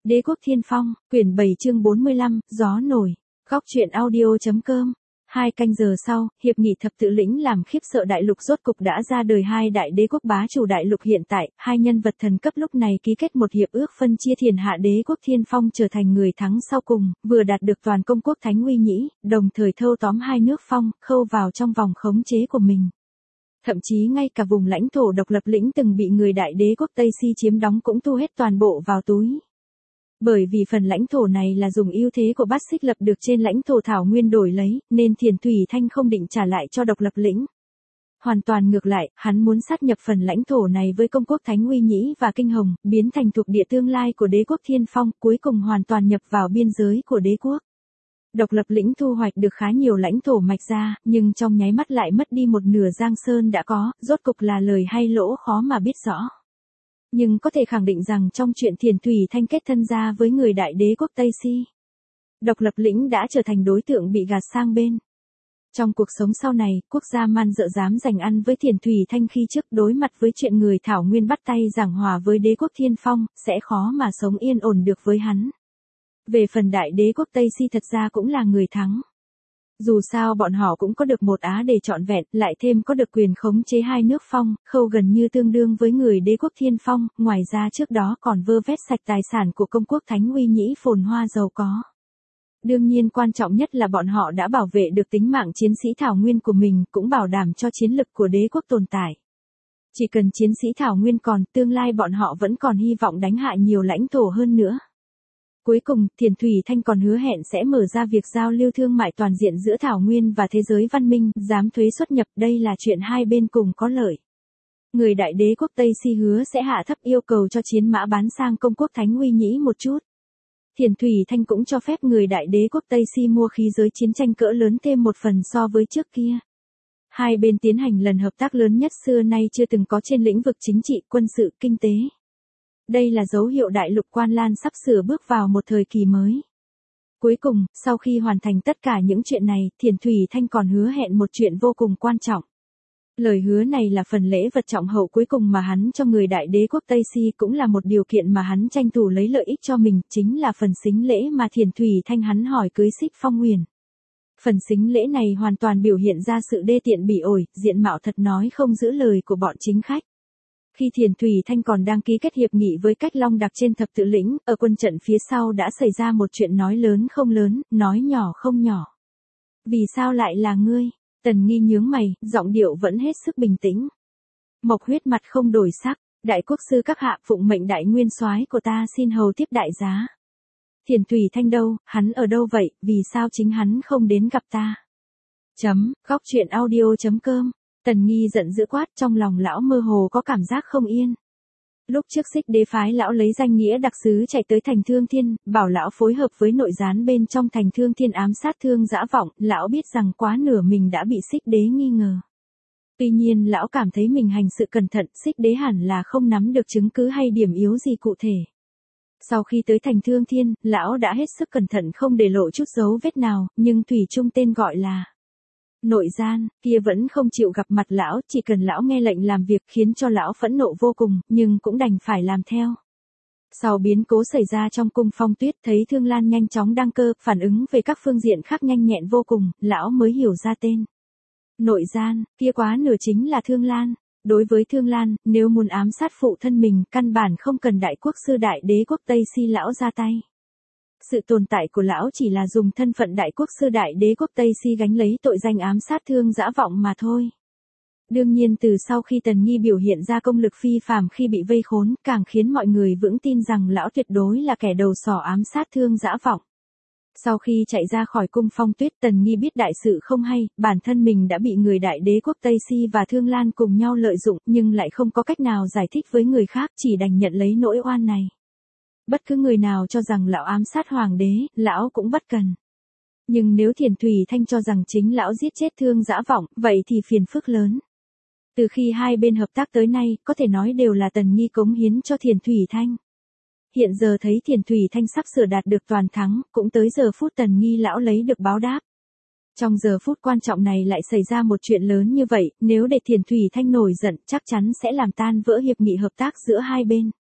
Đế quốc Thiên Phong, quyển 7 chương 45, gió nổi. Góc truyện audio.com. 2 canh giờ sau, hiệp nghị thập tự lĩnh làm khiếp sợ đại lục rốt cục đã ra đời. Hai đại đế quốc bá chủ đại lục hiện tại, hai nhân vật thần cấp lúc này ký kết một hiệp ước phân chia thiên hạ. Đế quốc Thiên Phong trở thành người thắng sau cùng, vừa đạt được toàn công quốc Thánh Uy Nhĩ, đồng thời thâu tóm hai nước Phong, khâu vào trong vòng khống chế của mình. Thậm chí ngay cả vùng lãnh thổ độc lập lĩnh từng bị người đại đế quốc Tây Si chiếm đóng cũng thu hết toàn bộ vào túi. Bởi vì phần lãnh thổ này là dùng ưu thế của Bát Xích lập được trên lãnh thổ Thảo Nguyên đổi lấy, nên Thiền Thủy Thanh không định trả lại cho độc lập lĩnh. Hoàn toàn ngược lại, hắn muốn sát nhập phần lãnh thổ này với công quốc Thánh Uy Nhĩ và Kinh Hồng, biến thành thuộc địa tương lai của đế quốc Thiên Phong, cuối cùng hoàn toàn nhập vào biên giới của đế quốc. Độc lập lĩnh thu hoạch được khá nhiều lãnh thổ mạch ra, nhưng trong nháy mắt lại mất đi một nửa Giang Sơn đã có, rốt cục là lời hay lỗ khó mà biết rõ. Nhưng có thể khẳng định rằng trong chuyện Thiền Thủy Thanh kết thân ra với người đại đế quốc Tây Si, độc lập lĩnh đã trở thành đối tượng bị gạt sang bên. Trong cuộc sống sau này, quốc gia man dợ dám giành ăn với Thiền Thủy Thanh khi trước đối mặt với chuyện người Thảo Nguyên bắt tay giảng hòa với đế quốc Thiên Phong, sẽ khó mà sống yên ổn được với hắn. Về phần đại đế quốc Tây Si thật ra cũng là người thắng. Dù sao bọn họ cũng có được một Á để trọn vẹn, lại thêm có được quyền khống chế hai nước Phong, khâu gần như tương đương với người đế quốc Thiên Phong, ngoài ra trước đó còn vơ vét sạch tài sản của công quốc Thánh Uy Nhĩ phồn hoa giàu có. Đương nhiên quan trọng nhất là bọn họ đã bảo vệ được tính mạng chiến sĩ Thảo Nguyên của mình, cũng bảo đảm cho chiến lực của đế quốc tồn tại. Chỉ cần chiến sĩ Thảo Nguyên còn, tương lai bọn họ vẫn còn hy vọng đánh hạ nhiều lãnh thổ hơn nữa. Cuối cùng, Thiền Thủy Thanh còn hứa hẹn sẽ mở ra việc giao lưu thương mại toàn diện giữa Thảo Nguyên và thế giới văn minh, giám thuế xuất nhập, đây là chuyện hai bên cùng có lợi. Người đại đế quốc Tây Si hứa sẽ hạ thấp yêu cầu cho chiến mã bán sang công quốc Thánh Uy Nhĩ một chút. Thiền Thủy Thanh cũng cho phép người đại đế quốc Tây Si mua khí giới chiến tranh cỡ lớn thêm một phần so với trước kia. Hai bên tiến hành lần hợp tác lớn nhất xưa nay chưa từng có trên lĩnh vực chính trị, quân sự, kinh tế. Đây là dấu hiệu đại lục Quan Lan sắp sửa bước vào một thời kỳ mới. Cuối cùng, sau khi hoàn thành tất cả những chuyện này, Thiền Thủy Thanh còn hứa hẹn một chuyện vô cùng quan trọng. Lời hứa này là phần lễ vật trọng hậu cuối cùng mà hắn cho người đại đế quốc Tây Si, cũng là một điều kiện mà hắn tranh thủ lấy lợi ích cho mình, chính là phần sính lễ mà Thiền Thủy Thanh hắn hỏi cưới Xích Phong Huyền. Phần sính lễ này hoàn toàn biểu hiện ra sự đê tiện bỉ ổi, diện mạo thật nói không giữ lời của bọn chính khách. Khi Thiền Thủy Thanh còn đang ký kết hiệp nghị với Cách Long Đặc trên thập tự lĩnh, ở quân trận phía sau đã xảy ra một chuyện nói lớn không lớn, nói nhỏ không nhỏ. Vì sao lại là ngươi? Tần Nghi nhướng mày, giọng điệu vẫn hết sức bình tĩnh. Mộc Huyết mặt không đổi sắc, đại quốc sư các hạ, phụng mệnh đại nguyên soái của ta xin hầu tiếp đại giá. Thiền Thủy Thanh đâu, hắn ở đâu vậy, vì sao chính hắn không đến gặp ta? Góc truyện audio.com. Tần Nghi giận dữ quát, trong lòng lão mơ hồ có cảm giác không yên. Lúc trước Xích Đế phái lão lấy danh nghĩa đặc sứ chạy tới thành Thương Thiên, bảo lão phối hợp với nội gián bên trong thành Thương Thiên ám sát Thương Dã Vọng, lão biết rằng quá nửa mình đã bị Xích Đế nghi ngờ. Tuy nhiên lão cảm thấy mình hành sự cẩn thận, Xích Đế hẳn là không nắm được chứng cứ hay điểm yếu gì cụ thể. Sau khi tới thành Thương Thiên, lão đã hết sức cẩn thận không để lộ chút dấu vết nào, nhưng thủy chung tên gọi là nội gian, kia vẫn không chịu gặp mặt lão, chỉ cần lão nghe lệnh làm việc, khiến cho lão phẫn nộ vô cùng, nhưng cũng đành phải làm theo. Sau biến cố xảy ra trong cung Phong Tuyết, thấy Thương Lan nhanh chóng đăng cơ, phản ứng về các phương diện khác nhanh nhẹn vô cùng, lão mới hiểu ra tên. Nội gian, kia quá nửa chính là Thương Lan. Đối với Thương Lan, nếu muốn ám sát phụ thân mình, căn bản không cần đại quốc sư đại đế quốc Tây Si lão ra tay. Sự tồn tại của lão chỉ là dùng thân phận đại quốc sư đại đế quốc Tây Si gánh lấy tội danh ám sát Thương Dã Vọng mà thôi. Đương nhiên từ sau khi Tần Nghi biểu hiện ra công lực phi phàm khi bị vây khốn, càng khiến mọi người vững tin rằng lão tuyệt đối là kẻ đầu sỏ ám sát Thương Dã Vọng. Sau khi chạy ra khỏi cung Phong Tuyết, Tần Nghi biết đại sự không hay, bản thân mình đã bị người đại đế quốc Tây Si và Thương Lan cùng nhau lợi dụng, nhưng lại không có cách nào giải thích với người khác, chỉ đành nhận lấy nỗi oan này. Bất cứ người nào cho rằng lão ám sát hoàng đế, lão cũng bất cần. Nhưng nếu Thiền Thủy Thanh cho rằng chính lão giết chết Thương Dã Vọng, vậy thì phiền phức lớn. Từ khi hai bên hợp tác tới nay, có thể nói đều là Tần Nghi cống hiến cho Thiền Thủy Thanh. Hiện giờ thấy Thiền Thủy Thanh sắp sửa đạt được toàn thắng, cũng tới giờ phút Tần Nghi lão lấy được báo đáp. Trong giờ phút quan trọng này lại xảy ra một chuyện lớn như vậy, nếu để Thiền Thủy Thanh nổi giận, chắc chắn sẽ làm tan vỡ hiệp nghị hợp tác giữa hai bên.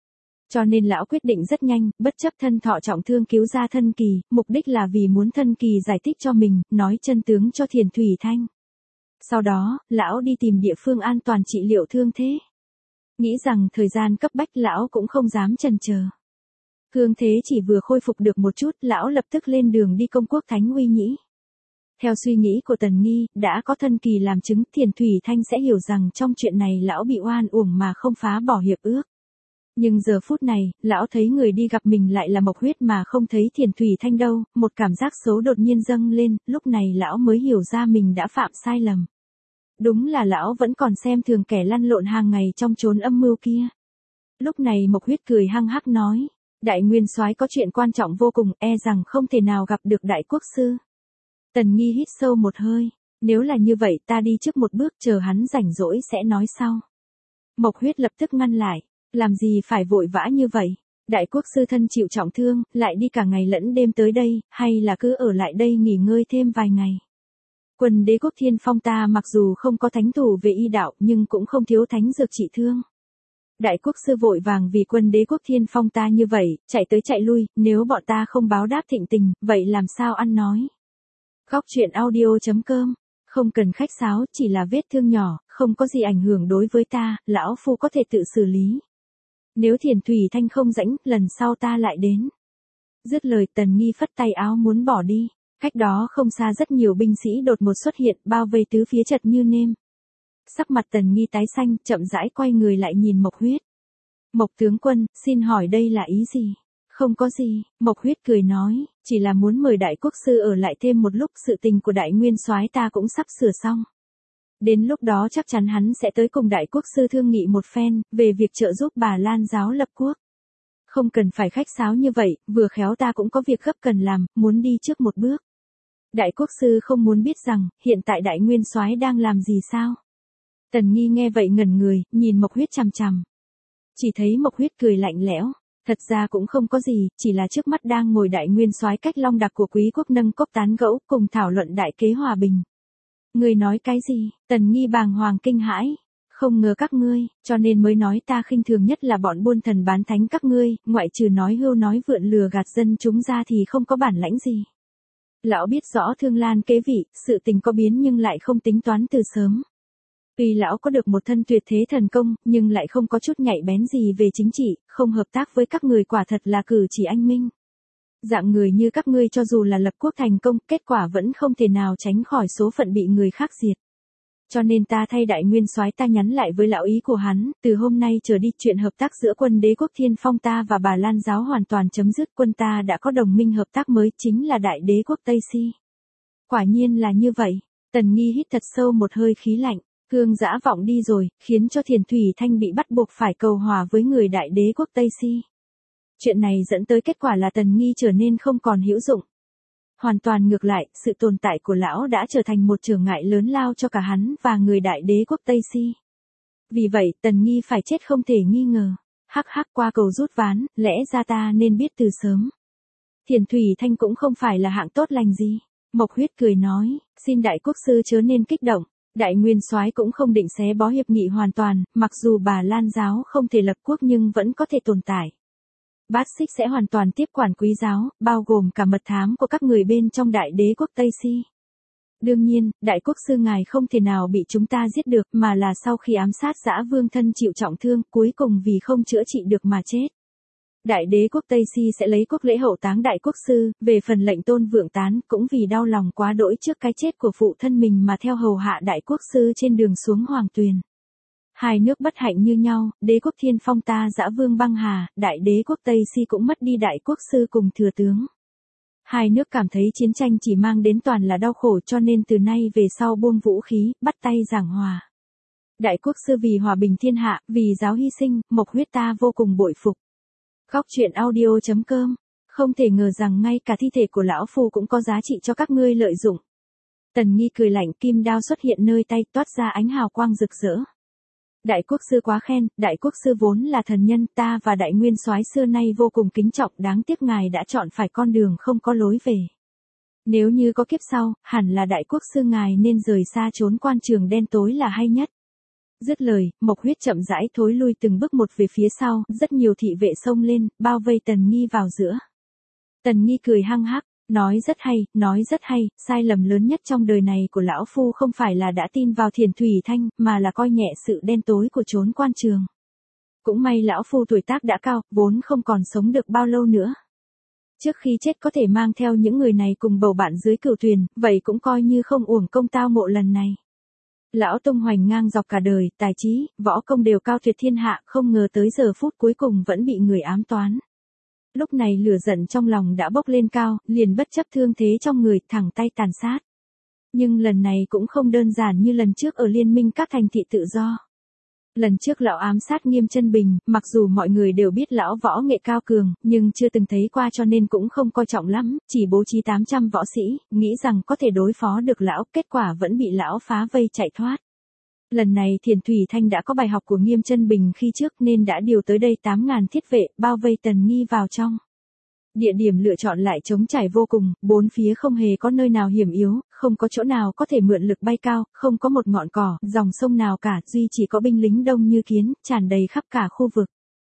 Cho nên lão quyết định rất nhanh, bất chấp thân thọ trọng thương cứu ra Thân Kỳ, mục đích là vì muốn Thân Kỳ giải thích cho mình, nói chân tướng cho Thiền Thủy Thanh. Sau đó, lão đi tìm địa phương an toàn trị liệu thương thế. Nghĩ rằng thời gian cấp bách lão cũng không dám chần chờ. Thương thế chỉ vừa khôi phục được một chút, lão lập tức lên đường đi công quốc Thánh Uy Nhĩ. Theo suy nghĩ của Tần Nghi, đã có Thân Kỳ làm chứng, Thiền Thủy Thanh sẽ hiểu rằng trong chuyện này lão bị oan uổng mà không phá bỏ hiệp ước. Nhưng giờ phút này, lão thấy người đi gặp mình lại là Mộc Huyết mà không thấy Thiền Thủy Thanh đâu, một cảm giác xấu đột nhiên dâng lên, lúc này lão mới hiểu ra mình đã phạm sai lầm. Đúng là lão vẫn còn xem thường kẻ lăn lộn hàng ngày trong chốn âm mưu kia. Lúc này Mộc Huyết cười hăng hắc nói, Đại Nguyên Soái có chuyện quan trọng vô cùng, e rằng không thể nào gặp được Đại Quốc Sư. Tần Nghi hít sâu một hơi, nếu là như vậy ta đi trước một bước, chờ hắn rảnh rỗi sẽ nói sau. Mộc Huyết lập tức ngăn lại, làm gì phải vội vã như vậy, Đại Quốc Sư thân chịu trọng thương, lại đi cả ngày lẫn đêm tới đây, hay là cứ ở lại đây nghỉ ngơi thêm vài ngày. Quân Đế Quốc Thiên Phong ta mặc dù không có thánh thủ về y đạo nhưng cũng không thiếu thánh dược trị thương. Đại Quốc Sư vội vàng vì Quân Đế Quốc Thiên Phong ta như vậy, chạy tới chạy lui, nếu bọn ta không báo đáp thịnh tình, vậy làm sao ăn nói. Góc truyện audio.com, không cần khách sáo, chỉ là vết thương nhỏ, không có gì ảnh hưởng đối với ta, lão phu có thể tự xử lý. Nếu Thiền Thủy Thanh không rãnh, lần sau ta lại đến. Dứt lời Tần Nghi phất tay áo muốn bỏ đi. Cách đó không xa rất nhiều binh sĩ đột ngột xuất hiện, bao vây tứ phía chật như nêm. Sắc mặt Tần Nghi tái xanh, chậm rãi quay người lại nhìn Mộc Huyết. Mộc tướng quân, xin hỏi đây là ý gì? Không có gì, Mộc Huyết cười nói, chỉ là muốn mời Đại Quốc Sư ở lại thêm một lúc, sự tình của Đại Nguyên Soái ta cũng sắp sửa xong. Đến lúc đó chắc chắn hắn sẽ tới cùng Đại Quốc Sư thương nghị một phen, về việc trợ giúp Bà Lan giáo lập quốc. Không cần phải khách sáo như vậy, vừa khéo ta cũng có việc gấp cần làm, muốn đi trước một bước. Đại Quốc Sư không muốn biết rằng, hiện tại Đại Nguyên Soái đang làm gì sao? Tần Nghi nghe vậy ngẩn người, nhìn Mộc Huyết chằm chằm. Chỉ thấy Mộc Huyết cười lạnh lẽo, thật ra cũng không có gì, chỉ là trước mắt đang ngồi Đại Nguyên Soái cách Long Đặc của Quý quốc nâng cốc tán gẫu, cùng thảo luận đại kế hòa bình. Ngươi nói cái gì? Tần Nghi bàng hoàng kinh hãi. Không ngờ các ngươi, cho nên mới nói ta khinh thường nhất là bọn buôn thần bán thánh các ngươi, ngoại trừ nói hưu nói vượn lừa gạt dân chúng ra thì không có bản lãnh gì. Lão biết rõ Thương Lan kế vị, sự tình có biến nhưng lại không tính toán từ sớm. Tuy lão có được một thân tuyệt thế thần công, nhưng lại không có chút nhạy bén gì về chính trị, không hợp tác với các người quả thật là cử chỉ anh minh. Dạng người như các ngươi cho dù là lập quốc thành công, kết quả vẫn không thể nào tránh khỏi số phận bị người khác diệt. Cho nên ta thay Đại Nguyên Soái ta nhắn lại với lão ý của hắn, từ hôm nay trở đi chuyện hợp tác giữa Quân Đế Quốc Thiên Phong ta và Bà Lan giáo hoàn toàn chấm dứt, quân ta đã có đồng minh hợp tác mới, chính là Đại Đế Quốc Tây Si. Quả nhiên là như vậy, Tần Nghi hít thật sâu một hơi khí lạnh, cương dã vọng đi rồi, khiến cho Thiền Thủy Thanh bị bắt buộc phải cầu hòa với người Đại Đế Quốc Tây Si. Chuyện này dẫn tới kết quả là Tần Nghi trở nên không còn hữu dụng. Hoàn toàn ngược lại, sự tồn tại của lão đã trở thành một trở ngại lớn lao cho cả hắn và người Đại Đế Quốc Tây Si. Vì vậy, Tần Nghi phải chết không thể nghi ngờ. Hắc hắc, qua cầu rút ván, lẽ ra ta nên biết từ sớm. Thiền Thủy Thanh cũng không phải là hạng tốt lành gì. Mộc Huyết cười nói, xin Đại Quốc Sư chớ nên kích động. Đại Nguyên Soái cũng không định xé bó hiệp nghị hoàn toàn, mặc dù Bà Lan giáo không thể lập quốc nhưng vẫn có thể tồn tại. Bát Xích sẽ hoàn toàn tiếp quản Quý giáo, bao gồm cả mật thám của các người bên trong Đại Đế Quốc Tây Si. Đương nhiên, Đại Quốc Sư ngài không thể nào bị chúng ta giết được, mà là sau khi ám sát Dã Vương thân chịu trọng thương, cuối cùng vì không chữa trị được mà chết. Đại Đế Quốc Tây Si sẽ lấy quốc lễ hậu táng Đại Quốc Sư, về phần lệnh Tôn Vượng Tán cũng vì đau lòng quá đỗi trước cái chết của phụ thân mình mà theo hầu hạ Đại Quốc Sư trên đường xuống Hoàng Tuyền. Hai nước bất hạnh như nhau, Đế Quốc Thiên Phong ta Dã Vương băng hà, Đại Đế Quốc Tây Si cũng mất đi Đại Quốc Sư cùng thừa tướng. Hai nước cảm thấy chiến tranh chỉ mang đến toàn là đau khổ, cho nên từ nay về sau buông vũ khí, bắt tay giảng hòa. Đại Quốc Sư vì hòa bình thiên hạ, vì giáo hy sinh, Mộc Huyết ta vô cùng bội phục. Góc truyện audio.com, không thể ngờ rằng ngay cả thi thể của lão phu cũng có giá trị cho các ngươi lợi dụng. Tần Nghi cười lạnh, kim đao xuất hiện nơi tay, toát ra ánh hào quang rực rỡ. Đại Quốc Sư quá khen, Đại Quốc Sư vốn là thần nhân, ta và Đại Nguyên Soái xưa nay vô cùng kính trọng, đáng tiếc ngài đã chọn phải con đường không có lối về. Nếu như có kiếp sau, hẳn là Đại Quốc Sư ngài nên rời xa trốn quan trường đen tối là hay nhất. Dứt lời, Mộc Huyết chậm rãi thối lui từng bước một về phía sau, rất nhiều thị vệ xông lên, bao vây Tần Nghi vào giữa. Tần Nghi cười hăng hắc, nói rất hay, sai lầm lớn nhất trong đời này của lão phu không phải là đã tin vào Thiền Thủy Thanh, mà là coi nhẹ sự đen tối của chốn quan trường. Cũng may lão phu tuổi tác đã cao, vốn không còn sống được bao lâu nữa. Trước khi chết có thể mang theo những người này cùng bầu bạn dưới cửu thuyền, vậy cũng coi như không uổng công tao ngộ lần này. Lão tung hoành ngang dọc cả đời, tài trí, võ công đều cao tuyệt thiên hạ, không ngờ tới giờ phút cuối cùng vẫn bị người ám toán. Lúc này lửa giận trong lòng đã bốc lên cao, liền bất chấp thương thế trong người, thẳng tay tàn sát. Nhưng lần này cũng không đơn giản như lần trước ở liên minh các thành thị tự do. Lần trước lão ám sát Nghiêm Chân Bình, mặc dù mọi người đều biết lão võ nghệ cao cường, nhưng chưa từng thấy qua cho nên cũng không coi trọng lắm, chỉ bố trí 800 võ sĩ, nghĩ rằng có thể đối phó được lão, kết quả vẫn bị lão phá vây chạy thoát. Lần này Thiền Thủy Thanh đã có bài học của Nghiêm Chân Bình khi trước nên đã điều tới đây 8.000 thiết vệ, bao vây Tần Nghi vào trong. Địa điểm lựa chọn lại trống trải vô cùng, bốn phía không hề có nơi nào hiểm yếu, không có chỗ nào có thể mượn lực bay cao, không có một ngọn cỏ, dòng sông nào cả, duy chỉ có binh lính đông như kiến, tràn đầy khắp cả khu vực.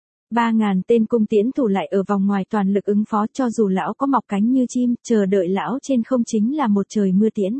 3.000 tên cung tiễn thủ lại ở vòng ngoài toàn lực ứng phó, cho dù lão có mọc cánh như chim, chờ đợi lão trên không chính là một trời mưa tiễn.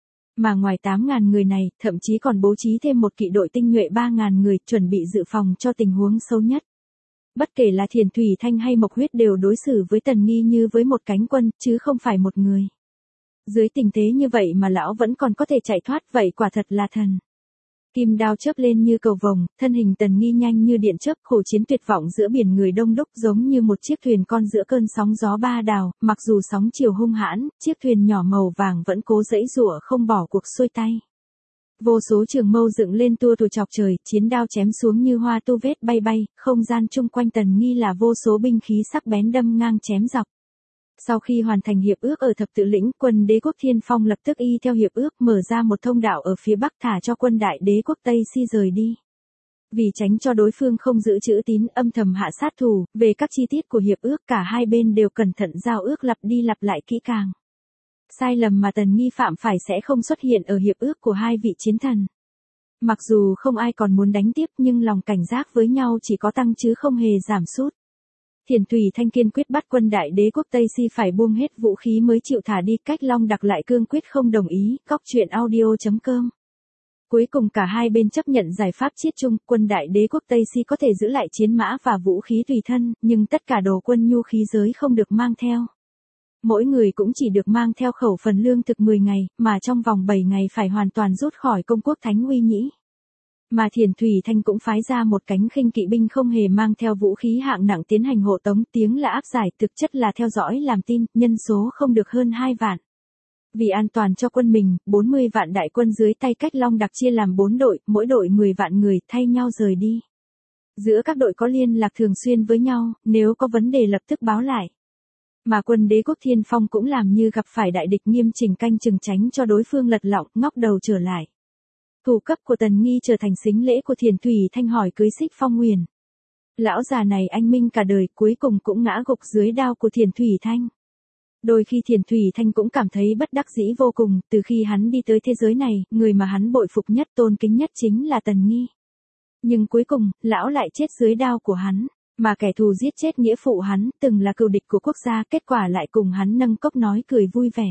Mà ngoài 8.000 người này, thậm chí còn bố trí thêm một kỵ đội tinh nhuệ 3.000 người, chuẩn bị dự phòng cho tình huống xấu nhất. Bất kể là Thiền Thủy Thanh hay Mộc Huyết đều đối xử với Tần Nghi như với một cánh quân, chứ không phải một người. Dưới tình thế như vậy mà lão vẫn còn có thể chạy thoát, vậy quả thật là thần. Kim đao chớp lên như cầu vồng, thân hình Tần Nghi nhanh như điện chớp, khổ chiến tuyệt vọng giữa biển người đông đúc, giống như một chiếc thuyền con giữa cơn sóng gió ba đào, mặc dù sóng chiều hung hãn, chiếc thuyền nhỏ màu vàng vẫn cố giãy giụa không bỏ cuộc xuôi tay. Vô số trường mâu dựng lên tua tủa chọc trời, chiến đao chém xuống như hoa tu vết bay bay, không gian chung quanh Tần Nghi là vô số binh khí sắc bén đâm ngang chém dọc. Sau khi hoàn thành hiệp ước ở Thập Tự Lĩnh, quân Đế quốc Thiên Phong lập tức y theo hiệp ước mở ra một thông đạo ở phía bắc thả cho quân Đại Đế quốc Tây Si rời đi. Vì tránh cho đối phương không giữ chữ tín, âm thầm hạ sát thủ, về các chi tiết của hiệp ước cả hai bên đều cẩn thận giao ước lặp đi lặp lại kỹ càng. Sai lầm mà Tần Nghi phạm phải sẽ không xuất hiện ở hiệp ước của hai vị chiến thần. Mặc dù không ai còn muốn đánh tiếp nhưng lòng cảnh giác với nhau chỉ có tăng chứ không hề giảm sút. Thiền Thủy Thanh kiên quyết bắt quân Đại Đế quốc Tây Si phải buông hết vũ khí mới chịu thả đi, Cách Long Đặc lại cương quyết không đồng ý, Cóc Truyện Audio.com. Cuối cùng cả hai bên chấp nhận giải pháp chiết chung, quân Đại Đế quốc Tây Si có thể giữ lại chiến mã và vũ khí tùy thân, nhưng tất cả đồ quân nhu khí giới không được mang theo. Mỗi người cũng chỉ được mang theo khẩu phần lương thực 10 ngày, mà trong vòng 7 ngày phải hoàn toàn rút khỏi công quốc Thánh Uy Nhĩ. Mà Thiền Thủy Thanh cũng phái ra một cánh khinh kỵ binh không hề mang theo vũ khí hạng nặng tiến hành hộ tống, tiếng là áp giải, thực chất là theo dõi làm tin, nhân số không được hơn 2 vạn. Vì an toàn cho quân mình, 40 vạn đại quân dưới tay Cách Long Đặc chia làm 4 đội, mỗi đội 10 vạn người, thay nhau rời đi. Giữa các đội có liên lạc thường xuyên với nhau, nếu có vấn đề lập tức báo lại. Mà quân Đế quốc Thiên Phong cũng làm như gặp phải đại địch, nghiêm chỉnh canh chừng tránh cho đối phương lật lọng, ngóc đầu trở lại. Thủ cấp của Tần Nghi trở thành sính lễ của Thiền Thủy Thanh hỏi cưới Xích Phong Nguyền. Lão già này anh minh cả đời, cuối cùng cũng ngã gục dưới đao của Thiền Thủy Thanh. Đôi khi Thiền Thủy Thanh cũng cảm thấy bất đắc dĩ vô cùng, từ khi hắn đi tới thế giới này, người mà hắn bội phục nhất, tôn kính nhất chính là Tần Nghi. Nhưng cuối cùng, lão lại chết dưới đao của hắn. Mà kẻ thù giết chết nghĩa phụ hắn, từng là cừu địch của quốc gia, kết quả lại cùng hắn nâng cốc nói cười vui vẻ.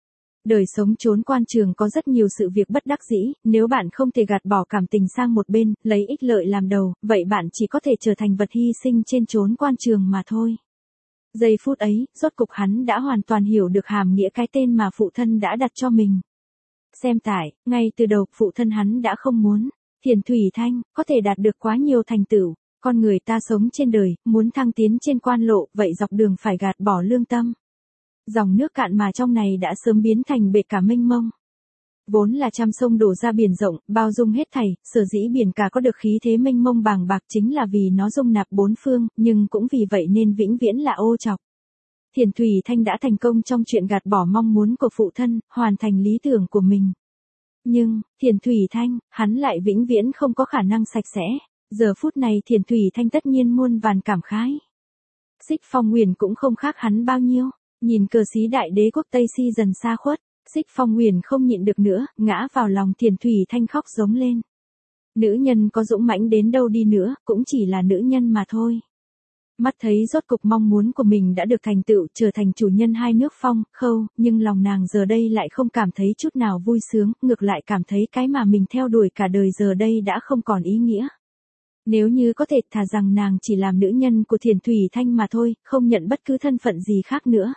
Đời sống trốn quan trường có rất nhiều sự việc bất đắc dĩ, nếu bạn không thể gạt bỏ cảm tình sang một bên, lấy ích lợi làm đầu, vậy bạn chỉ có thể trở thành vật hy sinh trên trốn quan trường mà thôi. Giây phút ấy, rốt cục hắn đã hoàn toàn hiểu được hàm nghĩa cái tên mà phụ thân đã đặt cho mình. Xem tải, ngay từ đầu, phụ thân hắn đã không muốn Thiền Thủy Thanh có thể đạt được quá nhiều thành tựu. Con người ta sống trên đời, muốn thăng tiến trên quan lộ, vậy dọc đường phải gạt bỏ lương tâm. Dòng nước cạn mà trong này đã sớm biến thành bể cả mênh mông. Vốn là trăm sông đổ ra biển rộng, bao dung hết thảy, sở dĩ biển cả có được khí thế mênh mông bàng bạc chính là vì nó dung nạp bốn phương, nhưng cũng vì vậy nên vĩnh viễn là ô trọc. Thiền Thủy Thanh đã thành công trong chuyện gạt bỏ mong muốn của phụ thân, hoàn thành lý tưởng của mình. Nhưng, Thiền Thủy Thanh, hắn lại vĩnh viễn không có khả năng sạch sẽ. Giờ phút này Thiền Thủy Thanh tất nhiên muôn vàn cảm khái. Xích Phong Nguyền cũng không khác hắn bao nhiêu, nhìn cờ xí Đại Đế quốc Tây Si dần xa khuất, Xích Phong Nguyền không nhịn được nữa, ngã vào lòng Thiền Thủy Thanh khóc giống lên. Nữ nhân có dũng mãnh đến đâu đi nữa, cũng chỉ là nữ nhân mà thôi. Mắt thấy rốt cục mong muốn của mình đã được thành tựu, trở thành chủ nhân hai nước Phong, Khâu, nhưng lòng nàng giờ đây lại không cảm thấy chút nào vui sướng, ngược lại cảm thấy cái mà mình theo đuổi cả đời giờ đây đã không còn ý nghĩa. Nếu như có thể thà rằng nàng chỉ làm nữ nhân của Thiền Thủy Thanh mà thôi, không nhận bất cứ thân phận gì khác nữa.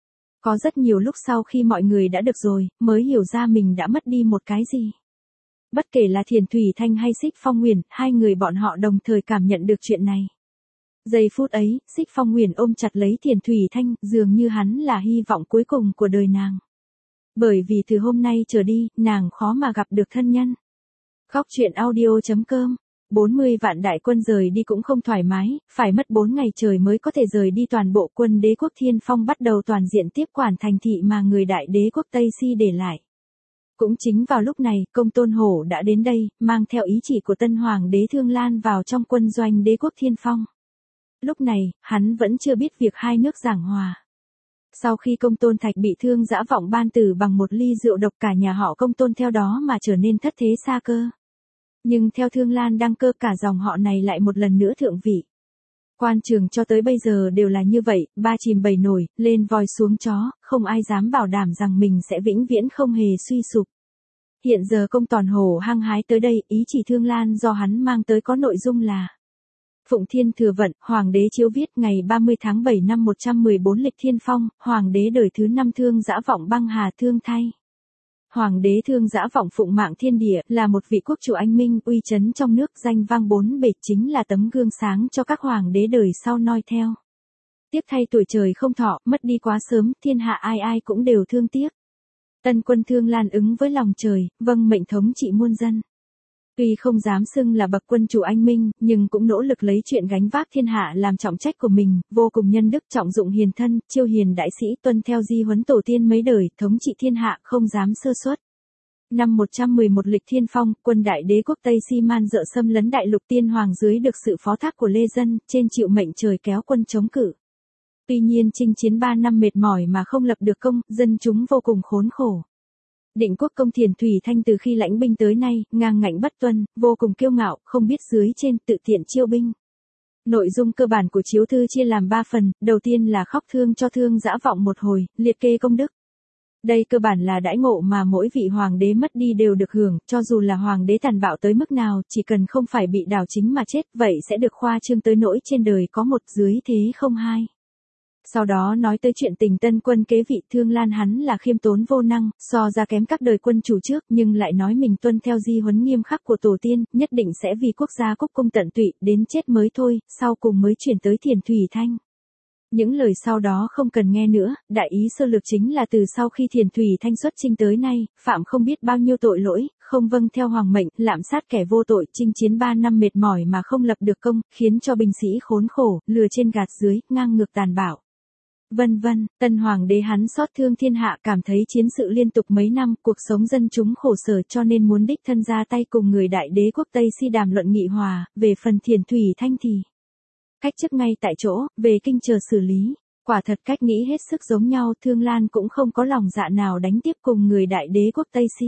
Có rất nhiều lúc sau khi mọi người đã được rồi, mới hiểu ra mình đã mất đi một cái gì. Bất kể là Thiền Thủy Thanh hay Xích Phong Nguyền, hai người bọn họ đồng thời cảm nhận được chuyện này. Giây phút ấy, Xích Phong Nguyền ôm chặt lấy Thiền Thủy Thanh, dường như hắn là hy vọng cuối cùng của đời nàng. Bởi vì từ hôm nay trở đi, nàng khó mà gặp được thân nhân. Góc truyện audio.com 40 vạn đại quân rời đi cũng không thoải mái, phải mất 4 ngày trời mới có thể rời đi toàn bộ quân đế quốc Thiên Phong bắt đầu toàn diện tiếp quản thành thị mà người đại đế quốc Tây Si để lại. Cũng chính vào lúc này, Công Tôn Hổ đã đến đây, mang theo ý chỉ của Tân Hoàng đế Thương Lan vào trong quân doanh đế quốc Thiên Phong. Lúc này, hắn vẫn chưa biết việc hai nước giảng hòa. Sau khi Công Tôn Thạch bị Thương Dã Vọng ban tử bằng một ly rượu độc, cả nhà họ Công Tôn theo đó mà trở nên thất thế xa cơ. Nhưng theo Thương Lan đăng cơ, cả dòng họ này lại một lần nữa thượng vị. Quan trường cho tới bây giờ đều là như vậy, ba chìm bảy nổi, lên voi xuống chó, không ai dám bảo đảm rằng mình sẽ vĩnh viễn không hề suy sụp. Hiện giờ Công Tôn Hổ hăng hái tới đây, ý chỉ Thương Lan do hắn mang tới có nội dung là: Phụng Thiên Thừa Vận, Hoàng đế chiếu viết ngày 30 tháng 7 năm 114 lịch Thiên Phong, Hoàng đế đời thứ 5 Thương Dã Vọng băng hà thương thay. Hoàng đế Thương Dã Vọng phụng mạng thiên địa, là một vị quốc chủ anh minh, uy chấn trong nước, danh vang bốn bể, chính là tấm gương sáng cho các hoàng đế đời sau noi theo. Tiếc thay tuổi trời không thọ, mất đi quá sớm, thiên hạ ai ai cũng đều thương tiếc. Tân quân Thương Lan ứng với lòng trời, vâng mệnh thống trị muôn dân. Tuy không dám xưng là bậc quân chủ anh minh, nhưng cũng nỗ lực lấy chuyện gánh vác thiên hạ làm trọng trách của mình, vô cùng nhân đức, trọng dụng hiền thân, chiêu hiền đại sĩ, tuân theo di huấn tổ tiên mấy đời, thống trị thiên hạ, không dám sơ suất. Năm 111 lịch Thiên Phong, quân đại đế quốc Tây Si man dợ xâm lấn đại lục, Tiên Hoàng dưới được sự phó thác của Lê Dân, trên chịu mệnh trời kéo quân chống cự. Tuy nhiên chinh chiến 3 năm mệt mỏi mà không lập được công, dân chúng vô cùng khốn khổ. Định quốc công Thiền Thủy Thanh từ khi lãnh binh tới nay, ngang ngạnh bất tuân, vô cùng kiêu ngạo, không biết dưới trên, tự tiện chiêu binh. Nội dung cơ bản của chiếu thư chia làm 3 phần, đầu tiên là khóc thương cho Thương Dã Vọng một hồi, liệt kê công đức. Đây cơ bản là đãi ngộ mà mỗi vị hoàng đế mất đi đều được hưởng, cho dù là hoàng đế tàn bạo tới mức nào, chỉ cần không phải bị đảo chính mà chết, vậy sẽ được khoa trương tới nỗi trên đời có một dưới thế không hai. Sau đó nói tới chuyện tình tân quân kế vị Thương Lan, hắn là khiêm tốn vô năng, so ra kém các đời quân chủ trước, nhưng lại nói mình tuân theo di huấn nghiêm khắc của tổ tiên, nhất định sẽ vì quốc gia cúc cung tận tụy, đến chết mới thôi, sau cùng mới chuyển tới Thiền Thủy Thanh. Những lời sau đó không cần nghe nữa, đại ý sơ lược chính là từ sau khi Thiền Thủy Thanh xuất chinh tới nay, phạm không biết bao nhiêu tội lỗi, không vâng theo hoàng mệnh, lạm sát kẻ vô tội, chinh chiến 3 năm mệt mỏi mà không lập được công, khiến cho binh sĩ khốn khổ, lừa trên gạt dưới, ngang ngược tàn bạo. Vân vân, tân hoàng đế hắn xót thương thiên hạ, cảm thấy chiến sự liên tục mấy năm, cuộc sống dân chúng khổ sở, cho nên muốn đích thân ra tay cùng người đại đế quốc Tây Si đàm luận nghị hòa. Về phần Thiền Thủy Thanh thì cách chức ngay tại chỗ, về kinh chờ xử lý. Quả thật cách nghĩ hết sức giống nhau, Thương Lan cũng không có lòng dạ nào đánh tiếp cùng người đại đế quốc Tây Si.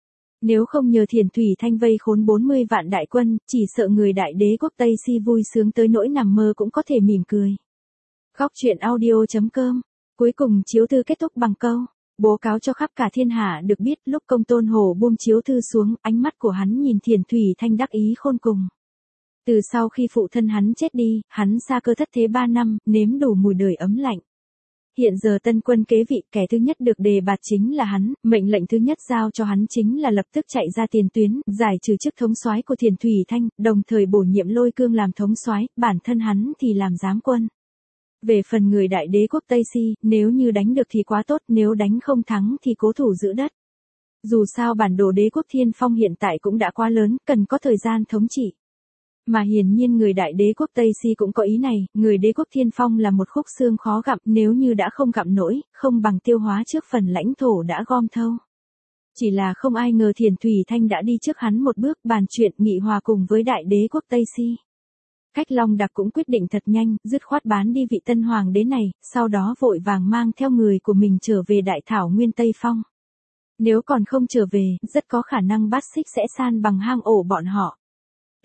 Nếu không nhờ Thiền Thủy Thanh vây khốn 40 vạn đại quân, chỉ sợ người đại đế quốc Tây Si vui sướng tới nỗi nằm mơ cũng có thể mỉm cười. Góc truyện audio.com. Cuối cùng chiếu thư kết thúc bằng câu: bố cáo cho khắp cả thiên hạ được biết, lúc Công Tôn Hổ buông chiếu thư xuống, ánh mắt của hắn nhìn Thiền Thủy Thanh đắc ý khôn cùng. Từ sau khi phụ thân hắn chết đi, hắn xa cơ thất thế 3 năm, nếm đủ mùi đời ấm lạnh. Hiện giờ tân quân kế vị, kẻ thứ nhất được đề bạt chính là hắn, mệnh lệnh thứ nhất giao cho hắn chính là lập tức chạy ra tiền tuyến, giải trừ chức thống soái của Thiền Thủy Thanh, đồng thời bổ nhiệm Lôi Cương làm thống soái, bản thân hắn thì làm giám quân. Về phần người đại đế quốc Tây Si, nếu như đánh được thì quá tốt, nếu đánh không thắng thì cố thủ giữ đất. Dù sao bản đồ đế quốc Thiên Phong hiện tại cũng đã quá lớn, cần có thời gian thống trị. Mà hiển nhiên người đại đế quốc Tây Si cũng có ý này, người đế quốc Thiên Phong là một khúc xương khó gặm, nếu như đã không gặm nổi, không bằng tiêu hóa trước phần lãnh thổ đã gom thâu. Chỉ là không ai ngờ Thiền Thủy Thanh đã đi trước hắn một bước, bàn chuyện nghị hòa cùng với đại đế quốc Tây Si. Cách Long Đặc cũng quyết định thật nhanh, dứt khoát bán đi vị tân hoàng đế này, sau đó vội vàng mang theo người của mình trở về đại thảo nguyên Tây Phong. Nếu còn không trở về, rất có khả năng Bát Xích sẽ san bằng hang ổ bọn họ.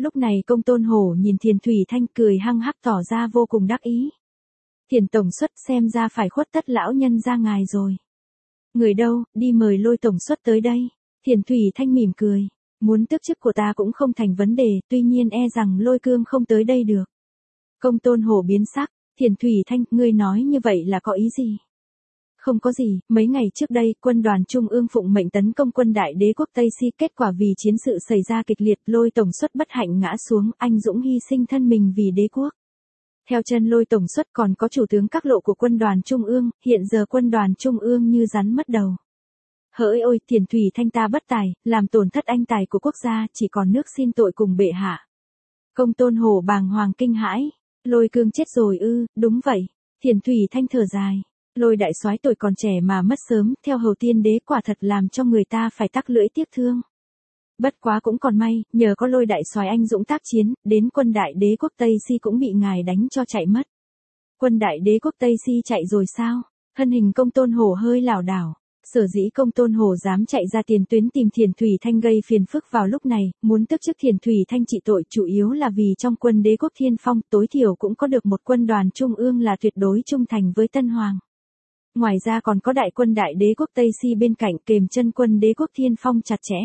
Lúc này Công Tôn Hổ nhìn Thiền Thủy Thanh cười hăng hắc tỏ ra vô cùng đắc ý. Thiền tổng xuất xem ra phải khuất tất lão nhân ra ngài rồi. Người đâu, đi mời Lôi tổng xuất tới đây. Thiền Thủy Thanh mỉm cười. Muốn tước chức của ta cũng không thành vấn đề, tuy nhiên e rằng Lôi Cương không tới đây được. Công Tôn Hổ biến sắc. Thiền Thủy Thanh, ngươi nói như vậy là có ý gì? Không có gì, mấy ngày trước đây, quân đoàn Trung ương phụng mệnh tấn công quân đại đế quốc Tây Si, kết quả vì chiến sự xảy ra kịch liệt, Lôi tổng xuất bất hạnh ngã xuống, anh dũng hy sinh thân mình vì đế quốc. Theo chân Lôi tổng xuất còn có chủ tướng các lộ của quân đoàn Trung ương, hiện giờ quân đoàn Trung ương như rắn mất đầu. Hỡi ôi, Thiền Thủy Thanh ta bất tài, làm tổn thất anh tài của quốc gia, chỉ còn nước xin tội cùng bệ hạ. Công Tôn Hổ bàng hoàng kinh hãi. Lôi Cương chết rồi ư? Đúng vậy. Thiền Thủy Thanh thở dài. Lôi đại soái tuổi còn trẻ mà mất sớm, theo hầu tiên đế quả thật làm cho người ta phải tắc lưỡi tiếc thương. Bất quá cũng còn may, nhờ có Lôi đại soái anh dũng tác chiến, đến quân đại đế quốc Tây Si cũng bị ngài đánh cho chạy mất. Quân đại đế quốc Tây Si chạy rồi sao? Thân hình Công Tôn Hổ hơi lảo đảo. Sở dĩ Công Tôn Hổ dám chạy ra tiền tuyến tìm Thiền Thủy Thanh gây phiền phức vào lúc này, muốn tước chức Thiền Thủy Thanh trị tội chủ yếu là vì trong quân đế quốc Thiên Phong tối thiểu cũng có được một quân đoàn Trung ương là tuyệt đối trung thành với Tân Hoàng. Ngoài ra còn có đại quân đại đế quốc Tây Si bên cạnh kềm chân quân đế quốc Thiên Phong chặt chẽ.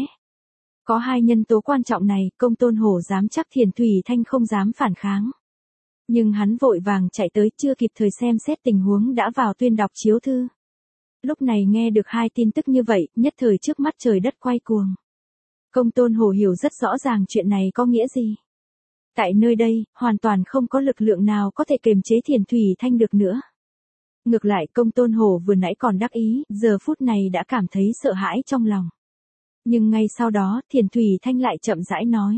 Có hai nhân tố quan trọng này, Công Tôn Hổ dám chắc Thiền Thủy Thanh không dám phản kháng. Nhưng hắn vội vàng chạy tới, chưa kịp thời xem xét tình huống đã vào tuyên đọc chiếu thư. Lúc này nghe được hai tin tức như vậy, nhất thời trước mắt trời đất quay cuồng. Công Tôn Hổ hiểu rất rõ ràng chuyện này có nghĩa gì. Tại nơi đây, hoàn toàn không có lực lượng nào có thể kiềm chế Thiền Thủy Thanh được nữa. Ngược lại Công Tôn Hổ vừa nãy còn đắc ý, giờ phút này đã cảm thấy sợ hãi trong lòng. Nhưng ngay sau đó, Thiền Thủy Thanh lại chậm rãi nói.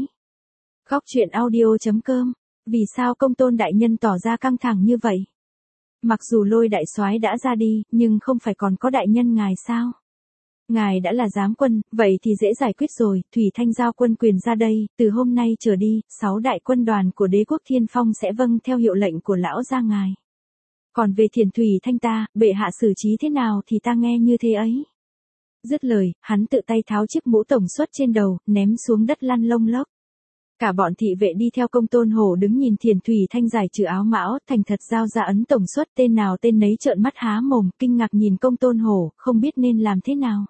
Góc truyện audio.com. Vì sao Công Tôn đại nhân tỏ ra căng thẳng như vậy? Mặc dù Lôi đại soái đã ra đi, nhưng không phải còn có đại nhân ngài sao? Ngài đã là giám quân, vậy thì dễ giải quyết rồi, Thủy Thanh giao quân quyền ra đây, từ hôm nay trở đi, 6 đại quân đoàn của đế quốc Thiên Phong sẽ vâng theo hiệu lệnh của lão gia ngài. Còn về Thiền Thủy Thanh ta, bệ hạ xử trí thế nào thì ta nghe như thế ấy. Dứt lời, hắn tự tay tháo chiếc mũ tổng xuất trên đầu, ném xuống đất lăn lông lốc. Cả bọn thị vệ đi theo Công Tôn Hổ đứng nhìn Thiền Thủy Thanh giải trừ áo mão, thành thật giao ra ấn tổng xuất, tên nào tên nấy trợn mắt há mồm, kinh ngạc nhìn Công Tôn Hổ, không biết nên làm thế nào.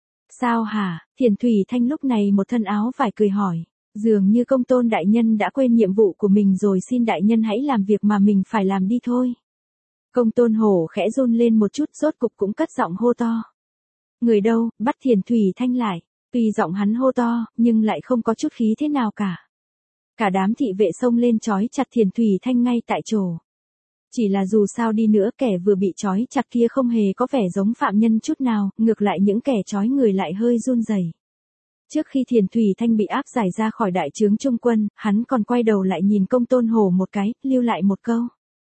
Sao hả? Thiền Thủy Thanh lúc này một thân áo vải cười hỏi. Dường như Công Tôn đại nhân đã quên nhiệm vụ của mình rồi, xin đại nhân hãy làm việc mà mình phải làm đi thôi. Công Tôn Hổ khẽ run lên một chút, rốt cục cũng cất giọng hô to. Người đâu, bắt Thiền Thủy Thanh lại. Tuy giọng hắn hô to, nhưng lại không có chút khí thế nào cả. Cả đám thị vệ xông lên trói chặt Thiền Thủy Thanh ngay tại chỗ. Chỉ là dù sao đi nữa kẻ vừa bị trói chặt kia không hề có vẻ giống phạm nhân chút nào, ngược lại những kẻ trói người lại hơi run rẩy. Trước khi Thiền Thủy Thanh bị áp giải ra khỏi đại trướng trung quân, hắn còn quay đầu lại nhìn Công Tôn Hổ một cái, lưu lại một câu.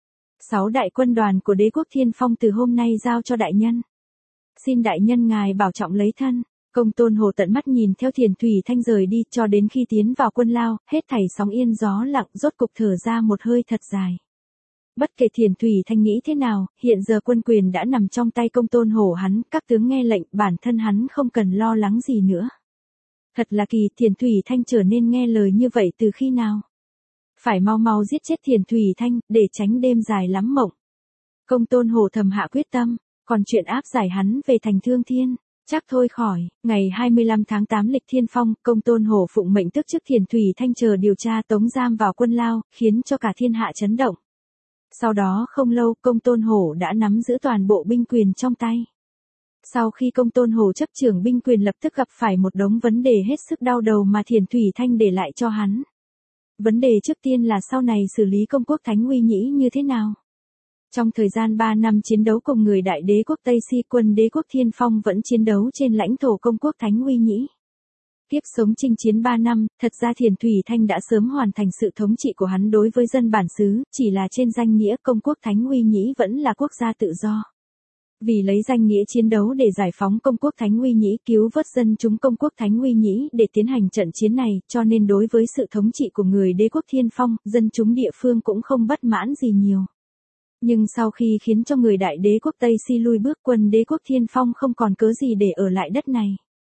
6 đại quân đoàn của đế quốc Thiên Phong từ hôm nay giao cho đại nhân. Xin đại nhân ngài bảo trọng lấy thân. Công Tôn Hổ tận mắt nhìn theo Thiền Thủy Thanh rời đi cho đến khi tiến vào quân lao, hết thảy sóng yên gió lặng, rốt cục thở ra một hơi thật dài. Bất kể Thiền Thủy Thanh nghĩ thế nào, hiện giờ quân quyền đã nằm trong tay Công Tôn Hổ hắn, các tướng nghe lệnh, bản thân hắn không cần lo lắng gì nữa. Thật là kỳ, Thiền Thủy Thanh trở nên nghe lời như vậy từ khi nào? Phải mau mau giết chết Thiền Thủy Thanh, để tránh đêm dài lắm mộng. Công Tôn Hổ thầm hạ quyết tâm, còn chuyện áp giải hắn về thành Thương Thiên. Chắc thôi khỏi, ngày 25 tháng 8 lịch Thiên Phong, Công Tôn Hổ phụng mệnh tước chức Thiền Thủy Thanh chờ điều tra tống giam vào quân lao, khiến cho cả thiên hạ chấn động. Sau đó không lâu, Công Tôn Hổ đã nắm giữ toàn bộ binh quyền trong tay. Sau khi Công Tôn Hổ chấp trưởng binh quyền lập tức gặp phải một đống vấn đề hết sức đau đầu mà Thiền Thủy Thanh để lại cho hắn. Vấn đề trước tiên là sau này xử lý công quốc Thánh Uy Nhĩ như thế nào? Trong thời gian 3 năm chiến đấu cùng người đại đế quốc Tây Si, quân đế quốc Thiên Phong vẫn chiến đấu trên lãnh thổ công quốc Thánh Uy Nhĩ. Tiếp sống chinh chiến 3 năm, thật ra Thiền Thủy Thanh đã sớm hoàn thành sự thống trị của hắn đối với dân bản xứ, chỉ là trên danh nghĩa công quốc Thánh Uy Nhĩ vẫn là quốc gia tự do. Vì lấy danh nghĩa chiến đấu để giải phóng công quốc Thánh Uy Nhĩ, cứu vớt dân chúng công quốc Thánh Uy Nhĩ để tiến hành trận chiến này, cho nên đối với sự thống trị của người đế quốc Thiên Phong, dân chúng địa phương cũng không bất mãn gì nhiều. Nhưng sau khi khiến cho người đại đế quốc Tây Si lui bước, quân đế quốc Thiên Phong không còn cớ gì để ở lại đất này.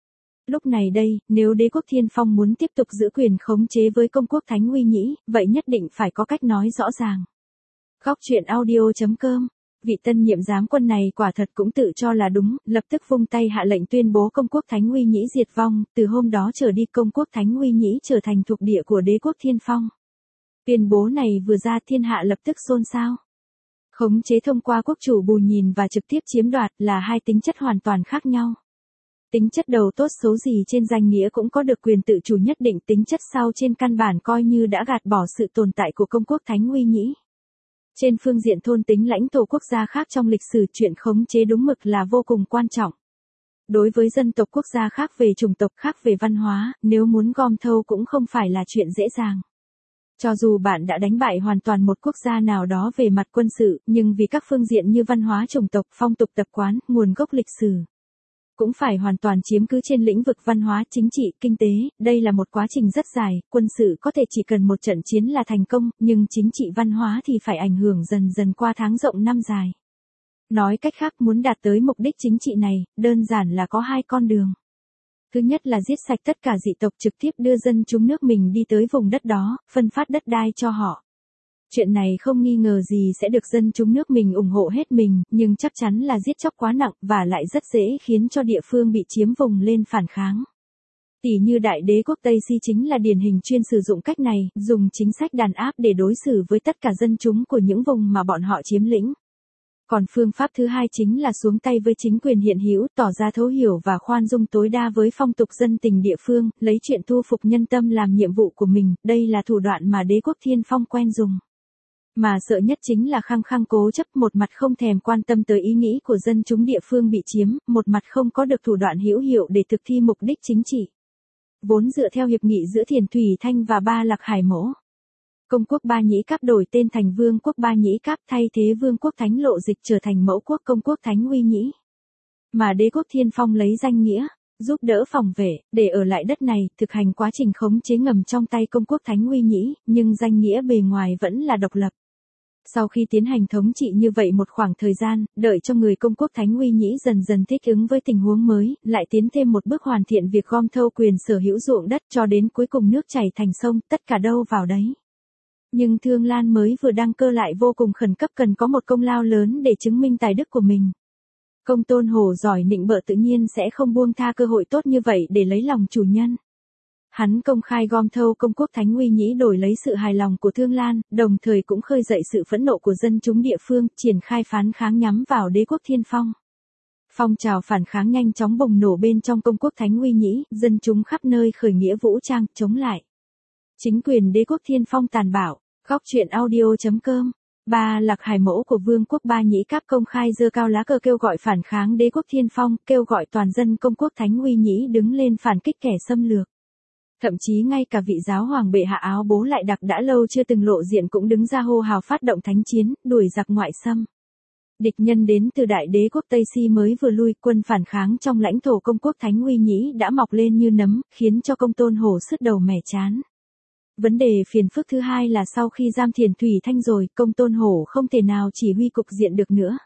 Lúc này đây, nếu đế quốc Thiên Phong muốn tiếp tục giữ quyền khống chế với công quốc Thánh Uy Nhĩ, vậy nhất định phải có cách nói rõ ràng. Góc truyện audio.com. Vị tân nhiệm giám quân này quả thật cũng tự cho là đúng, lập tức vung tay hạ lệnh tuyên bố công quốc Thánh Uy Nhĩ diệt vong, từ hôm đó trở đi công quốc Thánh Uy Nhĩ trở thành thuộc địa của đế quốc Thiên Phong. Tuyên bố này vừa ra thiên hạ lập tức xôn xao. Khống chế thông qua quốc chủ bù nhìn và trực tiếp chiếm đoạt là hai tính chất hoàn toàn khác nhau. Tính chất đầu tốt xấu gì trên danh nghĩa cũng có được quyền tự chủ nhất định, tính chất sau trên căn bản coi như đã gạt bỏ sự tồn tại của công quốc Thánh Uy Nhĩ. Trên phương diện thôn tính lãnh thổ quốc gia khác trong lịch sử, chuyện khống chế đúng mực là vô cùng quan trọng. Đối với dân tộc quốc gia khác về chủng tộc, khác về văn hóa, nếu muốn gom thâu cũng không phải là chuyện dễ dàng. Cho dù bạn đã đánh bại hoàn toàn một quốc gia nào đó về mặt quân sự, nhưng vì các phương diện như văn hóa chủng tộc, phong tục tập quán, nguồn gốc lịch sử, cũng phải hoàn toàn chiếm cứ trên lĩnh vực văn hóa, chính trị, kinh tế, đây là một quá trình rất dài, quân sự có thể chỉ cần một trận chiến là thành công, nhưng chính trị văn hóa thì phải ảnh hưởng dần dần qua tháng rộng năm dài. Nói cách khác, muốn đạt tới mục đích chính trị này, đơn giản là có hai con đường. Thứ nhất là giết sạch tất cả dị tộc, trực tiếp đưa dân chúng nước mình đi tới vùng đất đó, phân phát đất đai cho họ. Chuyện này không nghi ngờ gì sẽ được dân chúng nước mình ủng hộ hết mình, nhưng chắc chắn là giết chóc quá nặng và lại rất dễ khiến cho địa phương bị chiếm vùng lên phản kháng. Tỷ như Đại Đế quốc Tây Si chính là điển hình chuyên sử dụng cách này, dùng chính sách đàn áp để đối xử với tất cả dân chúng của những vùng mà bọn họ chiếm lĩnh. Còn phương pháp thứ hai chính là xuống tay với chính quyền hiện hữu, tỏ ra thấu hiểu và khoan dung tối đa với phong tục dân tình địa phương, lấy chuyện thu phục nhân tâm làm nhiệm vụ của mình, đây là thủ đoạn mà đế quốc Thiên Phong quen dùng. Mà sợ nhất chính là khăng khăng cố chấp, một mặt không thèm quan tâm tới ý nghĩ của dân chúng địa phương bị chiếm, một mặt không có được thủ đoạn hữu hiệu để thực thi mục đích chính trị. Vốn dựa theo hiệp nghị giữa Thiền Thủy Thanh và Ba Lạc Hải Mỗ, công quốc Ba Nhĩ Cáp đổi tên thành Vương quốc Ba Nhĩ Cáp, thay thế Vương quốc Thánh Lộ Dịch trở thành Mẫu quốc công quốc Thánh Uy Nhĩ. Mà đế quốc Thiên Phong lấy danh nghĩa giúp đỡ phòng vệ, để ở lại đất này, thực hành quá trình khống chế ngầm trong tay công quốc Thánh Uy Nhĩ, nhưng danh nghĩa bề ngoài vẫn là độc lập. Sau khi tiến hành thống trị như vậy một khoảng thời gian, đợi cho người công quốc Thánh Uy Nhĩ dần dần thích ứng với tình huống mới, lại tiến thêm một bước hoàn thiện việc gom thâu quyền sở hữu ruộng đất, cho đến cuối cùng nước chảy thành sông, tất cả đâu vào đấy. Nhưng Thương Lan mới vừa đăng cơ lại vô cùng khẩn cấp cần có một công lao lớn để chứng minh tài đức của mình. Công Tôn Hổ giỏi nịnh bợ tự nhiên sẽ không buông tha cơ hội tốt như vậy để lấy lòng chủ nhân. Hắn công khai gom thâu công quốc Thánh Uy Nhĩ đổi lấy sự hài lòng của Thương Lan, đồng thời cũng khơi dậy sự phẫn nộ của dân chúng địa phương, triển khai phán kháng nhắm vào đế quốc Thiên Phong. Phong trào phản kháng nhanh chóng bùng nổ bên trong công quốc Thánh Uy Nhĩ, dân chúng khắp nơi khởi nghĩa vũ trang, chống lại chính quyền đế quốc Thiên Phong tàn bạo. Góc truyện audio.com. Ba Lạc Hải Mẫu của Vương quốc Ba Nhĩ Cáp công khai giơ cao lá cờ kêu gọi phản kháng đế quốc Thiên Phong, kêu gọi toàn dân công quốc Thánh Uy Nhĩ đứng lên phản kích kẻ xâm lược. Thậm chí ngay cả vị giáo hoàng bệ hạ áo bố lại đặc đã lâu chưa từng lộ diện cũng đứng ra hô hào phát động thánh chiến, đuổi giặc ngoại xâm. Địch nhân đến từ Đại Đế quốc Tây Si mới vừa lui, quân phản kháng trong lãnh thổ công quốc Thánh Uy Nhĩ đã mọc lên như nấm, khiến cho Công Tôn Hổ sứt đầu mẻ chán. Vấn đề phiền phức thứ hai là sau khi giam Thiền Thủy Thanh rồi, Công Tôn Hổ không thể nào chỉ huy cục diện được nữa.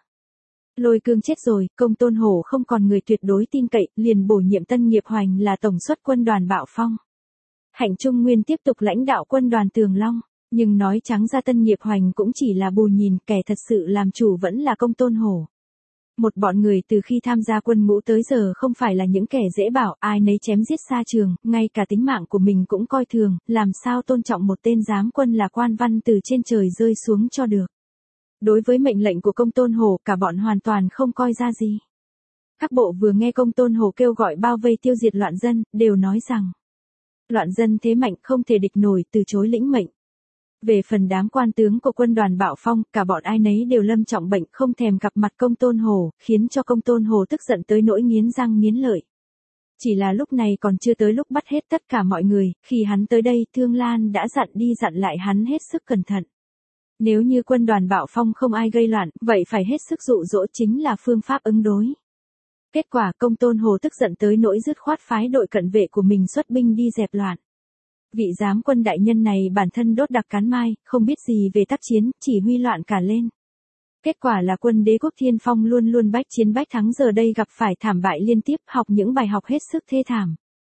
Lôi Cương chết rồi, Công Tôn Hổ không còn người tuyệt đối tin cậy, liền bổ nhiệm Tân Nghiệp Hoành là tổng xuất quân đoàn Bạo Phong. Hạnh Trung Nguyên tiếp tục lãnh đạo quân đoàn Tường Long, nhưng nói trắng ra Tân Nghiệp Hoành cũng chỉ là bù nhìn, kẻ thật sự làm chủ vẫn là Công Tôn Hổ. Một bọn người từ khi tham gia quân ngũ tới giờ không phải là những kẻ dễ bảo, ai nấy chém giết xa trường, ngay cả tính mạng của mình cũng coi thường, làm sao tôn trọng một tên giám quân là quan văn từ trên trời rơi xuống cho được. Đối với mệnh lệnh của Công Tôn Hổ, cả bọn hoàn toàn không coi ra gì. Các bộ vừa nghe Công Tôn Hổ kêu gọi bao vây tiêu diệt loạn dân, đều nói rằng loạn dân thế mạnh không thể địch nổi, từ chối lĩnh mệnh. Về phần đám quan tướng của quân đoàn Bạo Phong, cả bọn ai nấy đều lâm trọng bệnh, không thèm gặp mặt Công Tôn Hổ, khiến cho Công Tôn Hổ tức giận tới nỗi nghiến răng nghiến lợi. Chỉ là lúc này còn chưa tới lúc bắt hết tất cả mọi người, khi hắn tới đây, Thương Lan đã dặn đi dặn lại hắn hết sức cẩn thận. Nếu như quân đoàn Bạo Phong không ai gây loạn, vậy phải hết sức dụ dỗ, chính là phương pháp ứng đối. Kết quả Công Tôn Hổ tức giận tới nỗi dứt khoát phái đội cận vệ của mình xuất binh đi dẹp loạn. Vị giám quân đại nhân này bản thân đốt đặc cán mai, không biết gì về tác chiến, chỉ huy loạn cả lên. Kết quả là quân đế quốc Thiên Phong luôn luôn bách chiến bách thắng giờ đây gặp phải thảm bại liên tiếp, học những bài học hết sức thê thảm.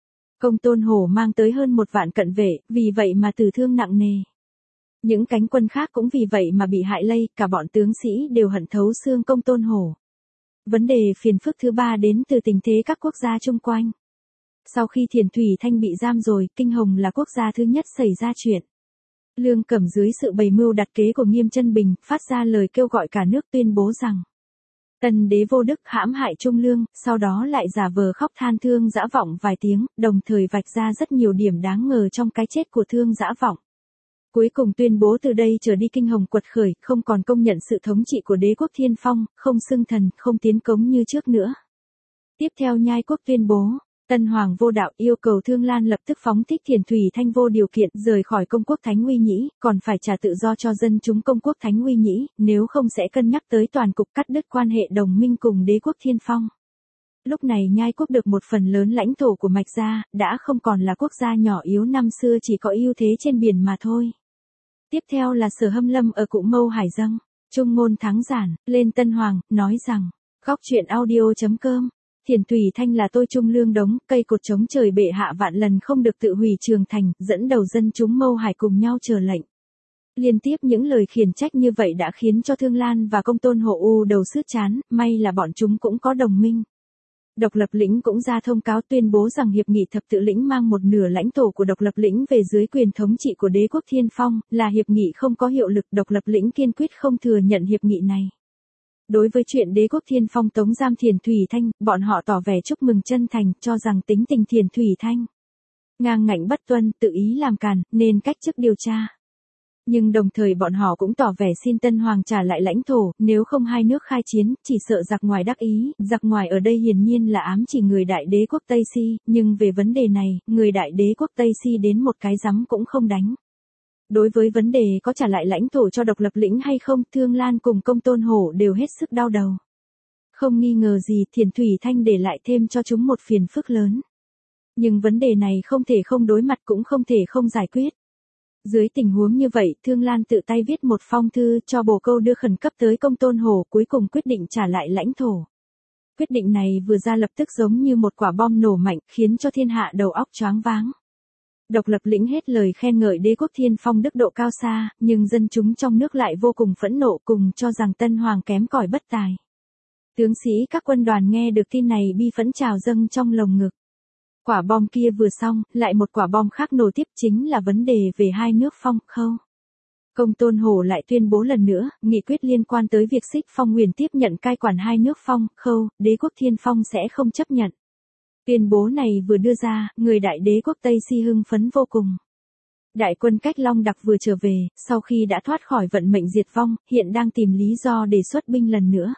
Công Tôn Hổ mang tới hơn 1 vạn cận vệ, vì vậy mà tử thương nặng nề. Những cánh quân khác cũng vì vậy mà bị hại lây, cả bọn tướng sĩ đều hận thấu xương Công Tôn Hổ. Vấn đề phiền phức thứ 3 đến từ tình thế các quốc gia chung quanh. Sau khi Thiền Thủy Thanh bị giam rồi, Kinh Hồng là quốc gia thứ nhất xảy ra chuyện. Lương Cẩm dưới sự bày mưu đặt kế của Nghiêm Chân Bình, phát ra lời kêu gọi cả nước tuyên bố rằng Tần đế vô đức hãm hại Trung Lương, sau đó lại giả vờ khóc than Thương Dã Vọng vài tiếng, đồng thời vạch ra rất nhiều điểm đáng ngờ trong cái chết của Thương Dã Vọng. Cuối cùng tuyên bố từ đây trở đi Kinh Hồng quật khởi, không còn công nhận sự thống trị của đế quốc Thiên Phong, không xưng thần, không tiến cống như trước nữa. Tiếp theo Nhai Quốc tuyên bố, Tân Hoàng vô đạo yêu cầu Thương Lan lập tức phóng thích Thiền Thủy Thanh vô điều kiện rời khỏi công quốc Thánh Uy Nhĩ, còn phải trả tự do cho dân chúng công quốc Thánh Uy Nhĩ, nếu không sẽ cân nhắc tới toàn cục cắt đứt quan hệ đồng minh cùng đế quốc Thiên Phong. Lúc này Nhai Quốc được một phần lớn lãnh thổ của Mạch Gia, đã không còn là quốc gia nhỏ yếu năm xưa chỉ có ưu thế trên biển mà thôi. Tiếp theo là Sở Hâm Lâm ở Cụ Mâu Hải Dâng, Trung Ngôn Thắng Giản, lên Tân Hoàng, nói rằng, góc truyện audio.com, Thiền Thủy Thanh là tôi Trung Lương đống, cây cột chống trời bệ hạ vạn lần không được tự hủy trường thành, dẫn đầu dân chúng Mâu Hải cùng nhau chờ lệnh. Liên tiếp những lời khiển trách như vậy đã khiến cho Thương Lan và Công Tôn Hổ u đầu sứt chán, may là bọn chúng cũng có đồng minh. Độc Lập Lĩnh cũng ra thông cáo tuyên bố rằng hiệp nghị Thập Tự Lĩnh mang một nửa lãnh thổ của Độc Lập Lĩnh về dưới quyền thống trị của đế quốc Thiên Phong, là hiệp nghị không có hiệu lực. Độc Lập Lĩnh kiên quyết không thừa nhận hiệp nghị này. Đối với chuyện đế quốc Thiên Phong tống giam Thiền Thủy Thanh, bọn họ tỏ vẻ chúc mừng chân thành, cho rằng tính tình Thiền Thủy Thanh ngang ngạnh bất tuân, tự ý làm càn, nên cách chức điều tra. Nhưng đồng thời bọn họ cũng tỏ vẻ xin Tân Hoàng trả lại lãnh thổ, nếu không hai nước khai chiến, chỉ sợ giặc ngoài đắc ý. Giặc ngoài ở đây hiển nhiên là ám chỉ người đại đế quốc Tây Si, nhưng về vấn đề này, người đại đế quốc Tây Si đến một cái rắm cũng không đánh. Đối với vấn đề có trả lại lãnh thổ cho Độc Lập Lĩnh hay không, Thương Lan cùng Công Tôn Hổ đều hết sức đau đầu. Không nghi ngờ gì, Thiền Thủy Thanh để lại thêm cho chúng một phiền phức lớn. Nhưng vấn đề này không thể không đối mặt cũng không thể không giải quyết. Dưới tình huống như vậy, Thương Lan tự tay viết một phong thư cho bổ câu đưa khẩn cấp tới Công Tôn Hổ, cuối cùng quyết định trả lại lãnh thổ. Quyết định này vừa ra lập tức giống như một quả bom nổ mạnh, khiến cho thiên hạ đầu óc choáng váng. Độc Lập Lĩnh hết lời khen ngợi đế quốc Thiên Phong đức độ cao xa, nhưng dân chúng trong nước lại vô cùng phẫn nộ, cùng cho rằng Tân Hoàng kém cỏi bất tài. Tướng sĩ các quân đoàn nghe được tin này bi phẫn trào dâng trong lồng ngực. Quả bom kia vừa xong, lại một quả bom khác nổ tiếp, chính là vấn đề về hai nước Phong, Khâu. Công Tôn Hổ lại tuyên bố lần nữa, nghị quyết liên quan tới việc Xích Phong Huyền tiếp nhận cai quản hai nước Phong, Khâu, đế quốc Thiên Phong sẽ không chấp nhận. Tuyên bố này vừa đưa ra, người đại đế quốc Tây Si hưng phấn vô cùng. Đại quân Cách Long Đặc vừa trở về, sau khi đã thoát khỏi vận mệnh diệt vong, hiện đang tìm lý do để xuất binh lần nữa.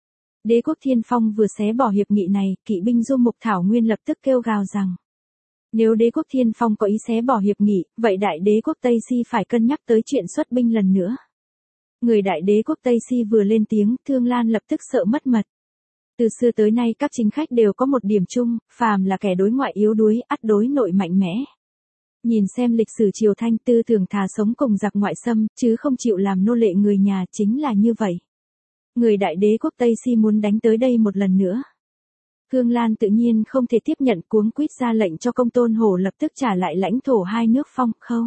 Đế quốc Thiên Phong vừa xé bỏ hiệp nghị này, kỵ binh Du Mục Thảo Nguyên lập tức kêu gào rằng, nếu đế quốc Thiên Phong có ý xé bỏ hiệp nghị, vậy đại đế quốc Tây Si phải cân nhắc tới chuyện xuất binh lần nữa. Người đại đế quốc Tây Si vừa lên tiếng, Thương Lan lập tức sợ mất mật. Từ xưa tới nay các chính khách đều có một điểm chung, phàm là kẻ đối ngoại yếu đuối, ắt đối nội mạnh mẽ. Nhìn xem lịch sử Triều Thanh, tư tưởng thà sống cùng giặc ngoại xâm, chứ không chịu làm nô lệ người nhà, chính là như vậy. Người đại đế quốc Tây Si muốn đánh tới đây một lần nữa. Thương Lan tự nhiên không thể tiếp nhận, cuống quýt ra lệnh cho Công Tôn Hổ lập tức trả lại lãnh thổ hai nước Phong, Khâu.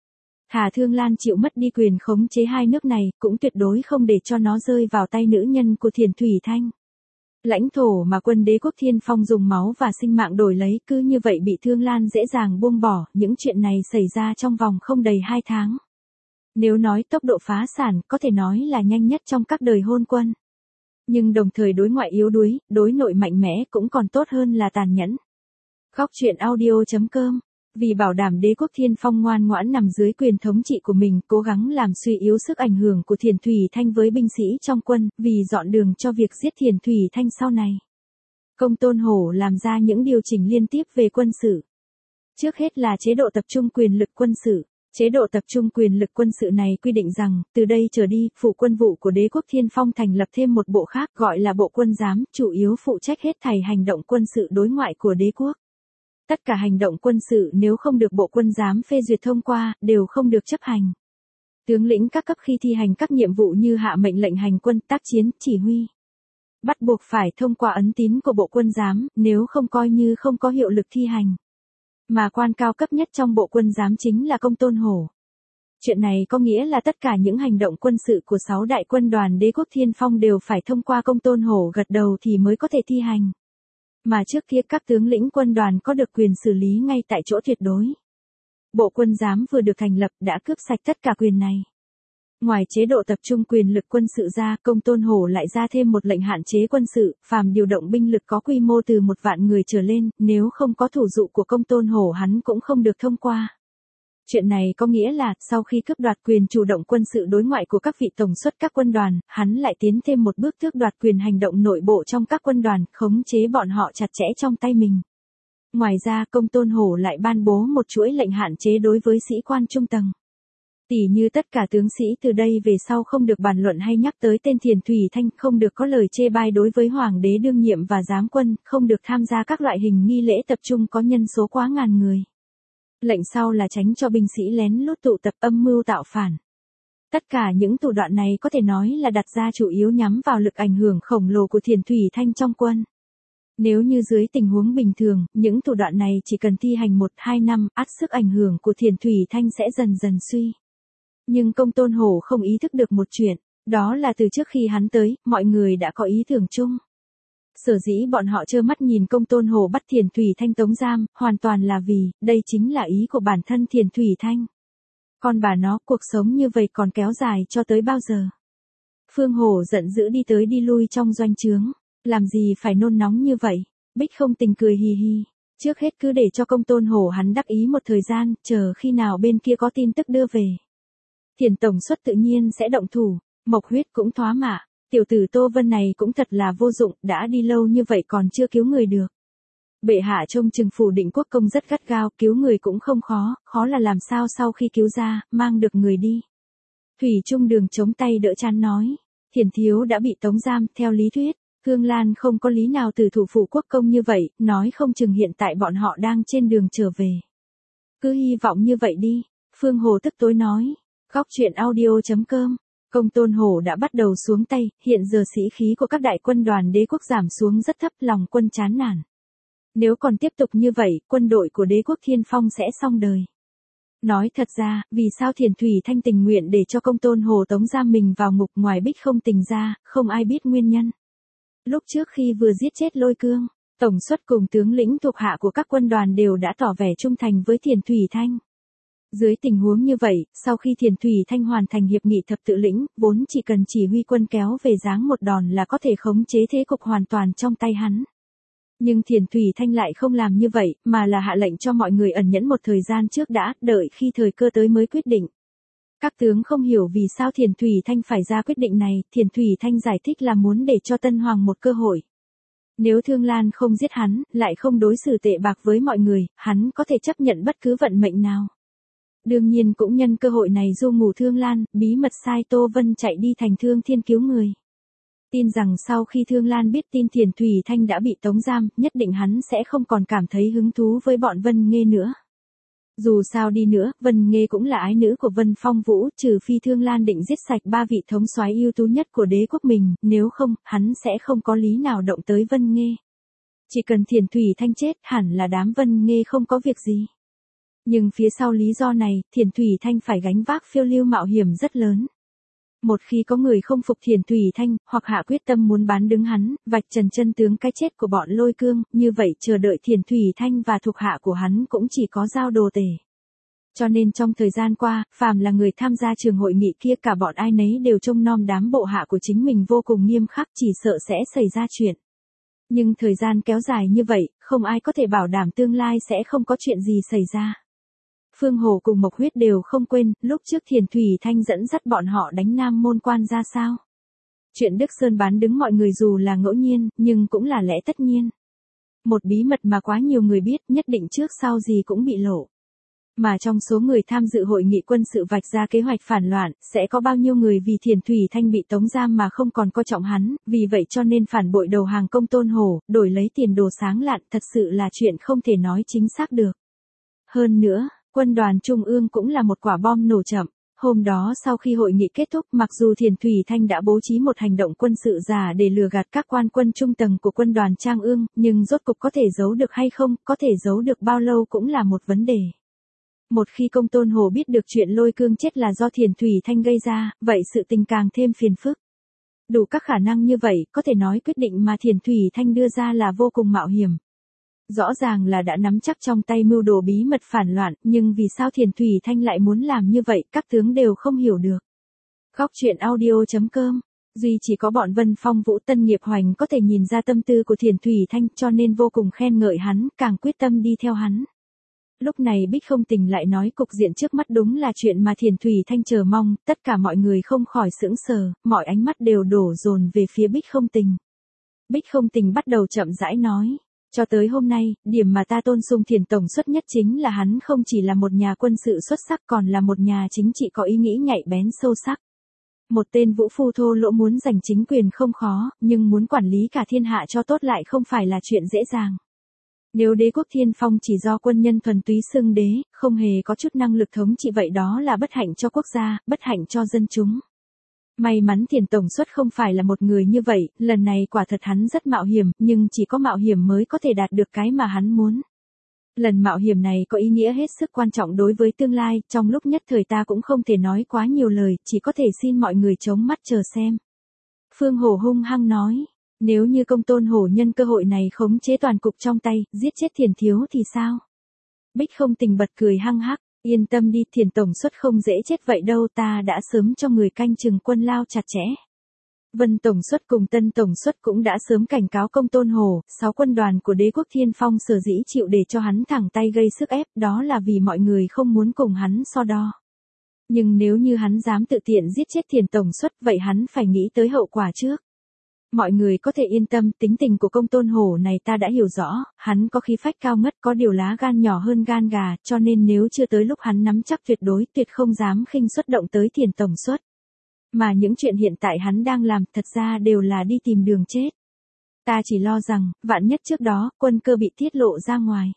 Thà Thương Lan chịu mất đi quyền khống chế hai nước này, cũng tuyệt đối không để cho nó rơi vào tay nữ nhân của Thiền Thủy Thanh. Lãnh thổ mà quân đế quốc Thiên Phong dùng máu và sinh mạng đổi lấy, cứ như vậy bị Thương Lan dễ dàng buông bỏ. Những chuyện này xảy ra trong vòng không đầy 2 tháng. Nếu nói tốc độ phá sản, có thể nói là nhanh nhất trong các đời hôn quân. Nhưng đồng thời đối ngoại yếu đuối, đối nội mạnh mẽ cũng còn tốt hơn là tàn nhẫn. Góc truyện audio.com, vì bảo đảm đế quốc Thiên Phong ngoan ngoãn nằm dưới quyền thống trị của mình, cố gắng làm suy yếu sức ảnh hưởng của Thiền Thủy Thanh với binh sĩ trong quân, vì dọn đường cho việc giết Thiền Thủy Thanh sau này. Công Tôn Hổ làm ra những điều chỉnh liên tiếp về quân sự. Trước hết là chế độ tập trung quyền lực quân sự. Chế độ tập trung quyền lực quân sự này quy định rằng, từ đây trở đi, phủ quân vụ của đế quốc Thiên Phong thành lập thêm một bộ khác gọi là bộ quân giám, chủ yếu phụ trách hết thảy hành động quân sự đối ngoại của đế quốc. Tất cả hành động quân sự nếu không được bộ quân giám phê duyệt thông qua, đều không được chấp hành. Tướng lĩnh các cấp khi thi hành các nhiệm vụ như hạ mệnh lệnh hành quân, tác chiến, chỉ huy, bắt buộc phải thông qua ấn tín của bộ quân giám, nếu không coi như không có hiệu lực thi hành. Mà quan cao cấp nhất trong bộ quân giám chính là Công Tôn Hổ. Chuyện này có nghĩa là tất cả những hành động quân sự của 6 đại quân đoàn Đế quốc Thiên Phong đều phải thông qua Công Tôn Hổ gật đầu thì mới có thể thi hành. Mà trước kia các tướng lĩnh quân đoàn có được quyền xử lý ngay tại chỗ tuyệt đối. Bộ quân giám vừa được thành lập đã cướp sạch tất cả quyền này. Ngoài chế độ tập trung quyền lực quân sự ra, Công Tôn Hổ lại ra thêm một lệnh hạn chế quân sự, phàm điều động binh lực có quy mô từ 1 vạn người trở lên, nếu không có thủ dụ của Công Tôn Hổ hắn cũng không được thông qua. Chuyện này có nghĩa là, sau khi cướp đoạt quyền chủ động quân sự đối ngoại của các vị tổng suất các quân đoàn, hắn lại tiến thêm một bước tước đoạt quyền hành động nội bộ trong các quân đoàn, khống chế bọn họ chặt chẽ trong tay mình. Ngoài ra, Công Tôn Hổ lại ban bố một chuỗi lệnh hạn chế đối với sĩ quan trung tầng. Tỉ như tất cả tướng sĩ từ đây về sau không được bàn luận hay nhắc tới tên Thiền Thủy Thanh, không được có lời chê bai đối với hoàng đế đương nhiệm và giám quân, không được tham gia các loại hình nghi lễ tập trung có nhân số quá ngàn người. Lệnh sau là tránh cho binh sĩ lén lút tụ tập âm mưu tạo phản. Tất cả những thủ đoạn này có thể nói là đặt ra chủ yếu nhắm vào lực ảnh hưởng khổng lồ của Thiền Thủy Thanh trong quân. Nếu như dưới tình huống bình thường, những thủ đoạn này chỉ cần thi hành 1-2 năm, ắt sức ảnh hưởng của Thiền Thủy Thanh sẽ dần dần suy. Nhưng Công Tôn Hổ không ý thức được một chuyện, đó là từ trước khi hắn tới, mọi người đã có ý tưởng chung. Sở dĩ bọn họ trơ mắt nhìn Công Tôn Hổ bắt Thiền Thủy Thanh tống giam, hoàn toàn là vì, đây chính là ý của bản thân Thiền Thủy Thanh. Con bà nó, cuộc sống như vậy còn kéo dài cho tới bao giờ? Phương Hổ giận dữ đi tới đi lui trong doanh trướng, làm gì phải nôn nóng như vậy? Bích Không Tình cười hì hì, trước hết cứ để cho Công Tôn Hổ hắn đắc ý một thời gian, chờ khi nào bên kia có tin tức đưa về. Thiền tổng suất tự nhiên sẽ động thủ, Mộc Huyết cũng thoá mạ, tiểu tử Tô Vân này cũng thật là vô dụng, đã đi lâu như vậy còn chưa cứu người được. Bệ hạ trông chừng phủ Định Quốc công rất gắt gao, cứu người cũng không khó, khó là làm sao sau khi cứu ra, mang được người đi. Thủy Trung Đường chống tay đỡ chán nói, Thiền thiếu đã bị tống giam, theo lý thuyết, Hương Lan không có lý nào từ thủ phủ quốc công như vậy, nói không chừng hiện tại bọn họ đang trên đường trở về. Cứ hy vọng như vậy đi, Phương Hồ tức tối nói. Góc truyện audio.com, Công Tôn Hổ đã bắt đầu xuống tay, hiện giờ sĩ khí của các đại quân đoàn đế quốc giảm xuống rất thấp, lòng quân chán nản. Nếu còn tiếp tục như vậy, quân đội của đế quốc Thiên Phong sẽ xong đời. Nói thật ra, vì sao Thiền Thủy Thanh tình nguyện để cho Công Tôn Hổ tống giam mình vào ngục ngoài Bích Không Tình ra, không ai biết nguyên nhân. Lúc trước khi vừa giết chết Lôi Cương, tổng suất cùng tướng lĩnh thuộc hạ của các quân đoàn đều đã tỏ vẻ trung thành với Thiền Thủy Thanh. Dưới tình huống như vậy, sau khi Thiền Thủy Thanh hoàn thành hiệp nghị thập tự lĩnh, vốn chỉ cần chỉ huy quân kéo về giáng một đòn là có thể khống chế thế cục hoàn toàn trong tay hắn. Nhưng Thiền Thủy Thanh lại không làm như vậy, mà là hạ lệnh cho mọi người ẩn nhẫn một thời gian trước đã, đợi khi thời cơ tới mới quyết định. Các tướng không hiểu vì sao Thiền Thủy Thanh phải ra quyết định này, Thiền Thủy Thanh giải thích là muốn để cho Tân Hoàng một cơ hội. Nếu Thương Lan không giết hắn, lại không đối xử tệ bạc với mọi người, hắn có thể chấp nhận bất cứ vận mệnh nào. Đương nhiên cũng nhân cơ hội này du ngủ Thương Lan, bí mật sai Tô Vân chạy đi thành Thương Thiên cứu người. Tin rằng sau khi Thương Lan biết tin Thiền Thủy Thanh đã bị tống giam, nhất định hắn sẽ không còn cảm thấy hứng thú với bọn Vân Nghê nữa. Dù sao đi nữa, Vân Nghê cũng là ái nữ của Vân Phong Vũ, trừ phi Thương Lan định giết sạch 3 vị thống soái ưu tú nhất của đế quốc mình, nếu không, hắn sẽ không có lý nào động tới Vân Nghê. Chỉ cần Thiền Thủy Thanh chết, hẳn là đám Vân Nghê không có việc gì. Nhưng phía sau lý do này, Thiền Thủy Thanh phải gánh vác phiêu lưu mạo hiểm rất lớn. Một khi có người không phục Thiền Thủy Thanh, hoặc hạ quyết tâm muốn bán đứng hắn, vạch trần chân tướng cái chết của bọn Lôi Cương, như vậy chờ đợi Thiền Thủy Thanh và thuộc hạ của hắn cũng chỉ có giao đồ tể. Cho nên trong thời gian qua, phàm là người tham gia trường hội nghị kia cả bọn ai nấy đều trông nom đám bộ hạ của chính mình vô cùng nghiêm khắc, chỉ sợ sẽ xảy ra chuyện. Nhưng thời gian kéo dài như vậy, không ai có thể bảo đảm tương lai sẽ không có chuyện gì xảy ra. Phương Hồ cùng Mộc Huyết đều không quên, lúc trước Thiền Thủy Thanh dẫn dắt bọn họ đánh Nam Môn Quan ra sao. Chuyện Đức Sơn bán đứng mọi người dù là ngẫu nhiên, nhưng cũng là lẽ tất nhiên. Một bí mật mà quá nhiều người biết, nhất định trước sau gì cũng bị lộ. Mà trong số người tham dự hội nghị quân sự vạch ra kế hoạch phản loạn, sẽ có bao nhiêu người vì Thiền Thủy Thanh bị tống giam mà không còn coi trọng hắn, vì vậy cho nên phản bội đầu hàng Công Tôn Hổ, đổi lấy tiền đồ sáng lạn, thật sự là chuyện không thể nói chính xác được. Hơn nữa, quân đoàn Trung ương cũng là một quả bom nổ chậm, Hôm đó sau khi hội nghị kết thúc, mặc dù Thiền Thủy Thanh đã bố trí một hành động quân sự giả để lừa gạt các quan quân trung tầng của quân đoàn Trang Ương, nhưng rốt cục có thể giấu được hay không, có thể giấu được bao lâu cũng là một vấn đề. Một khi Công Tôn Hổ biết được chuyện Lôi Cương chết là do Thiền Thủy Thanh gây ra, vậy sự tình càng thêm phiền phức. Đủ các khả năng như vậy, có thể nói quyết định mà Thiền Thủy Thanh đưa ra là vô cùng mạo hiểm. Rõ ràng là đã nắm chắc trong tay mưu đồ bí mật phản loạn, nhưng vì sao Thiền Thủy Thanh lại muốn làm như vậy, các tướng đều không hiểu được. Góc truyện audio.com. Duy chỉ có bọn Vân Phong Vũ Tân Nghiệp Hoành có thể nhìn ra tâm tư của Thiền Thủy Thanh, cho nên vô cùng khen ngợi hắn, càng quyết tâm đi theo hắn. Lúc này Bích Không Tình lại nói cục diện trước mắt đúng là chuyện mà Thiền Thủy Thanh chờ mong, tất cả mọi người không khỏi sững sờ, mọi ánh mắt đều đổ dồn về phía Bích Không Tình. Bích Không Tình bắt đầu chậm rãi nói. Cho tới hôm nay, điểm mà ta tôn sùng Thiền Tổng Xuất nhất chính là hắn không chỉ là một nhà quân sự xuất sắc còn là một nhà chính trị có ý nghĩ nhạy bén sâu sắc. Một tên vũ phu thô lỗ muốn giành chính quyền không khó, nhưng muốn quản lý cả thiên hạ cho tốt lại không phải là chuyện dễ dàng. Nếu đế quốc Thiên Phong chỉ do quân nhân thuần túy xưng đế, không hề có chút năng lực thống trị vậy đó là bất hạnh cho quốc gia, bất hạnh cho dân chúng. May mắn Thiền Tổng Xuất không phải là một người như vậy, lần này quả thật hắn rất mạo hiểm, nhưng chỉ có mạo hiểm mới có thể đạt được cái mà hắn muốn. Lần mạo hiểm này có ý nghĩa hết sức quan trọng đối với tương lai, trong lúc nhất thời ta cũng không thể nói quá nhiều lời, chỉ có thể xin mọi người chống mắt chờ xem. Phương Hổ hung hăng nói, nếu như Công Tôn Hổ nhân cơ hội này khống chế toàn cục trong tay, giết chết Thiền Thiếu thì sao? Bích Không Tình bật cười hăng hắc. Yên tâm đi, Thiền Tổng Xuất không dễ chết vậy đâu, ta đã sớm cho người canh chừng quân lao chặt chẽ. Vân Tổng Xuất cùng Tân Tổng Xuất cũng đã sớm cảnh cáo Công Tôn Hổ, 6 quân đoàn của đế quốc Thiên Phong sở dĩ chịu để cho hắn thẳng tay gây sức ép, đó là vì mọi người không muốn cùng hắn so đo. Nhưng nếu như hắn dám tự tiện giết chết Thiền Tổng Xuất, vậy hắn phải nghĩ tới hậu quả trước. Mọi người có thể yên tâm, tính tình của Công Tôn Hổ này ta đã hiểu rõ, hắn có khí phách cao ngất, có điều lá gan nhỏ hơn gan gà, cho nên nếu chưa tới lúc hắn nắm chắc tuyệt đối, tuyệt không dám khinh suất động tới Thiền Tổng Xuất. Mà những chuyện hiện tại hắn đang làm thật ra đều là đi tìm đường chết. Ta chỉ lo rằng, vạn nhất trước đó, quân cơ bị tiết lộ ra ngoài.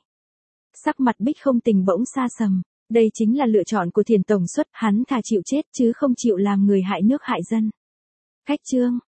Sắc mặt Bích Không Tình bỗng xa sầm, đây chính là lựa chọn của Thiền Tổng Xuất, hắn thà chịu chết chứ không chịu làm người hại nước hại dân. Khách chương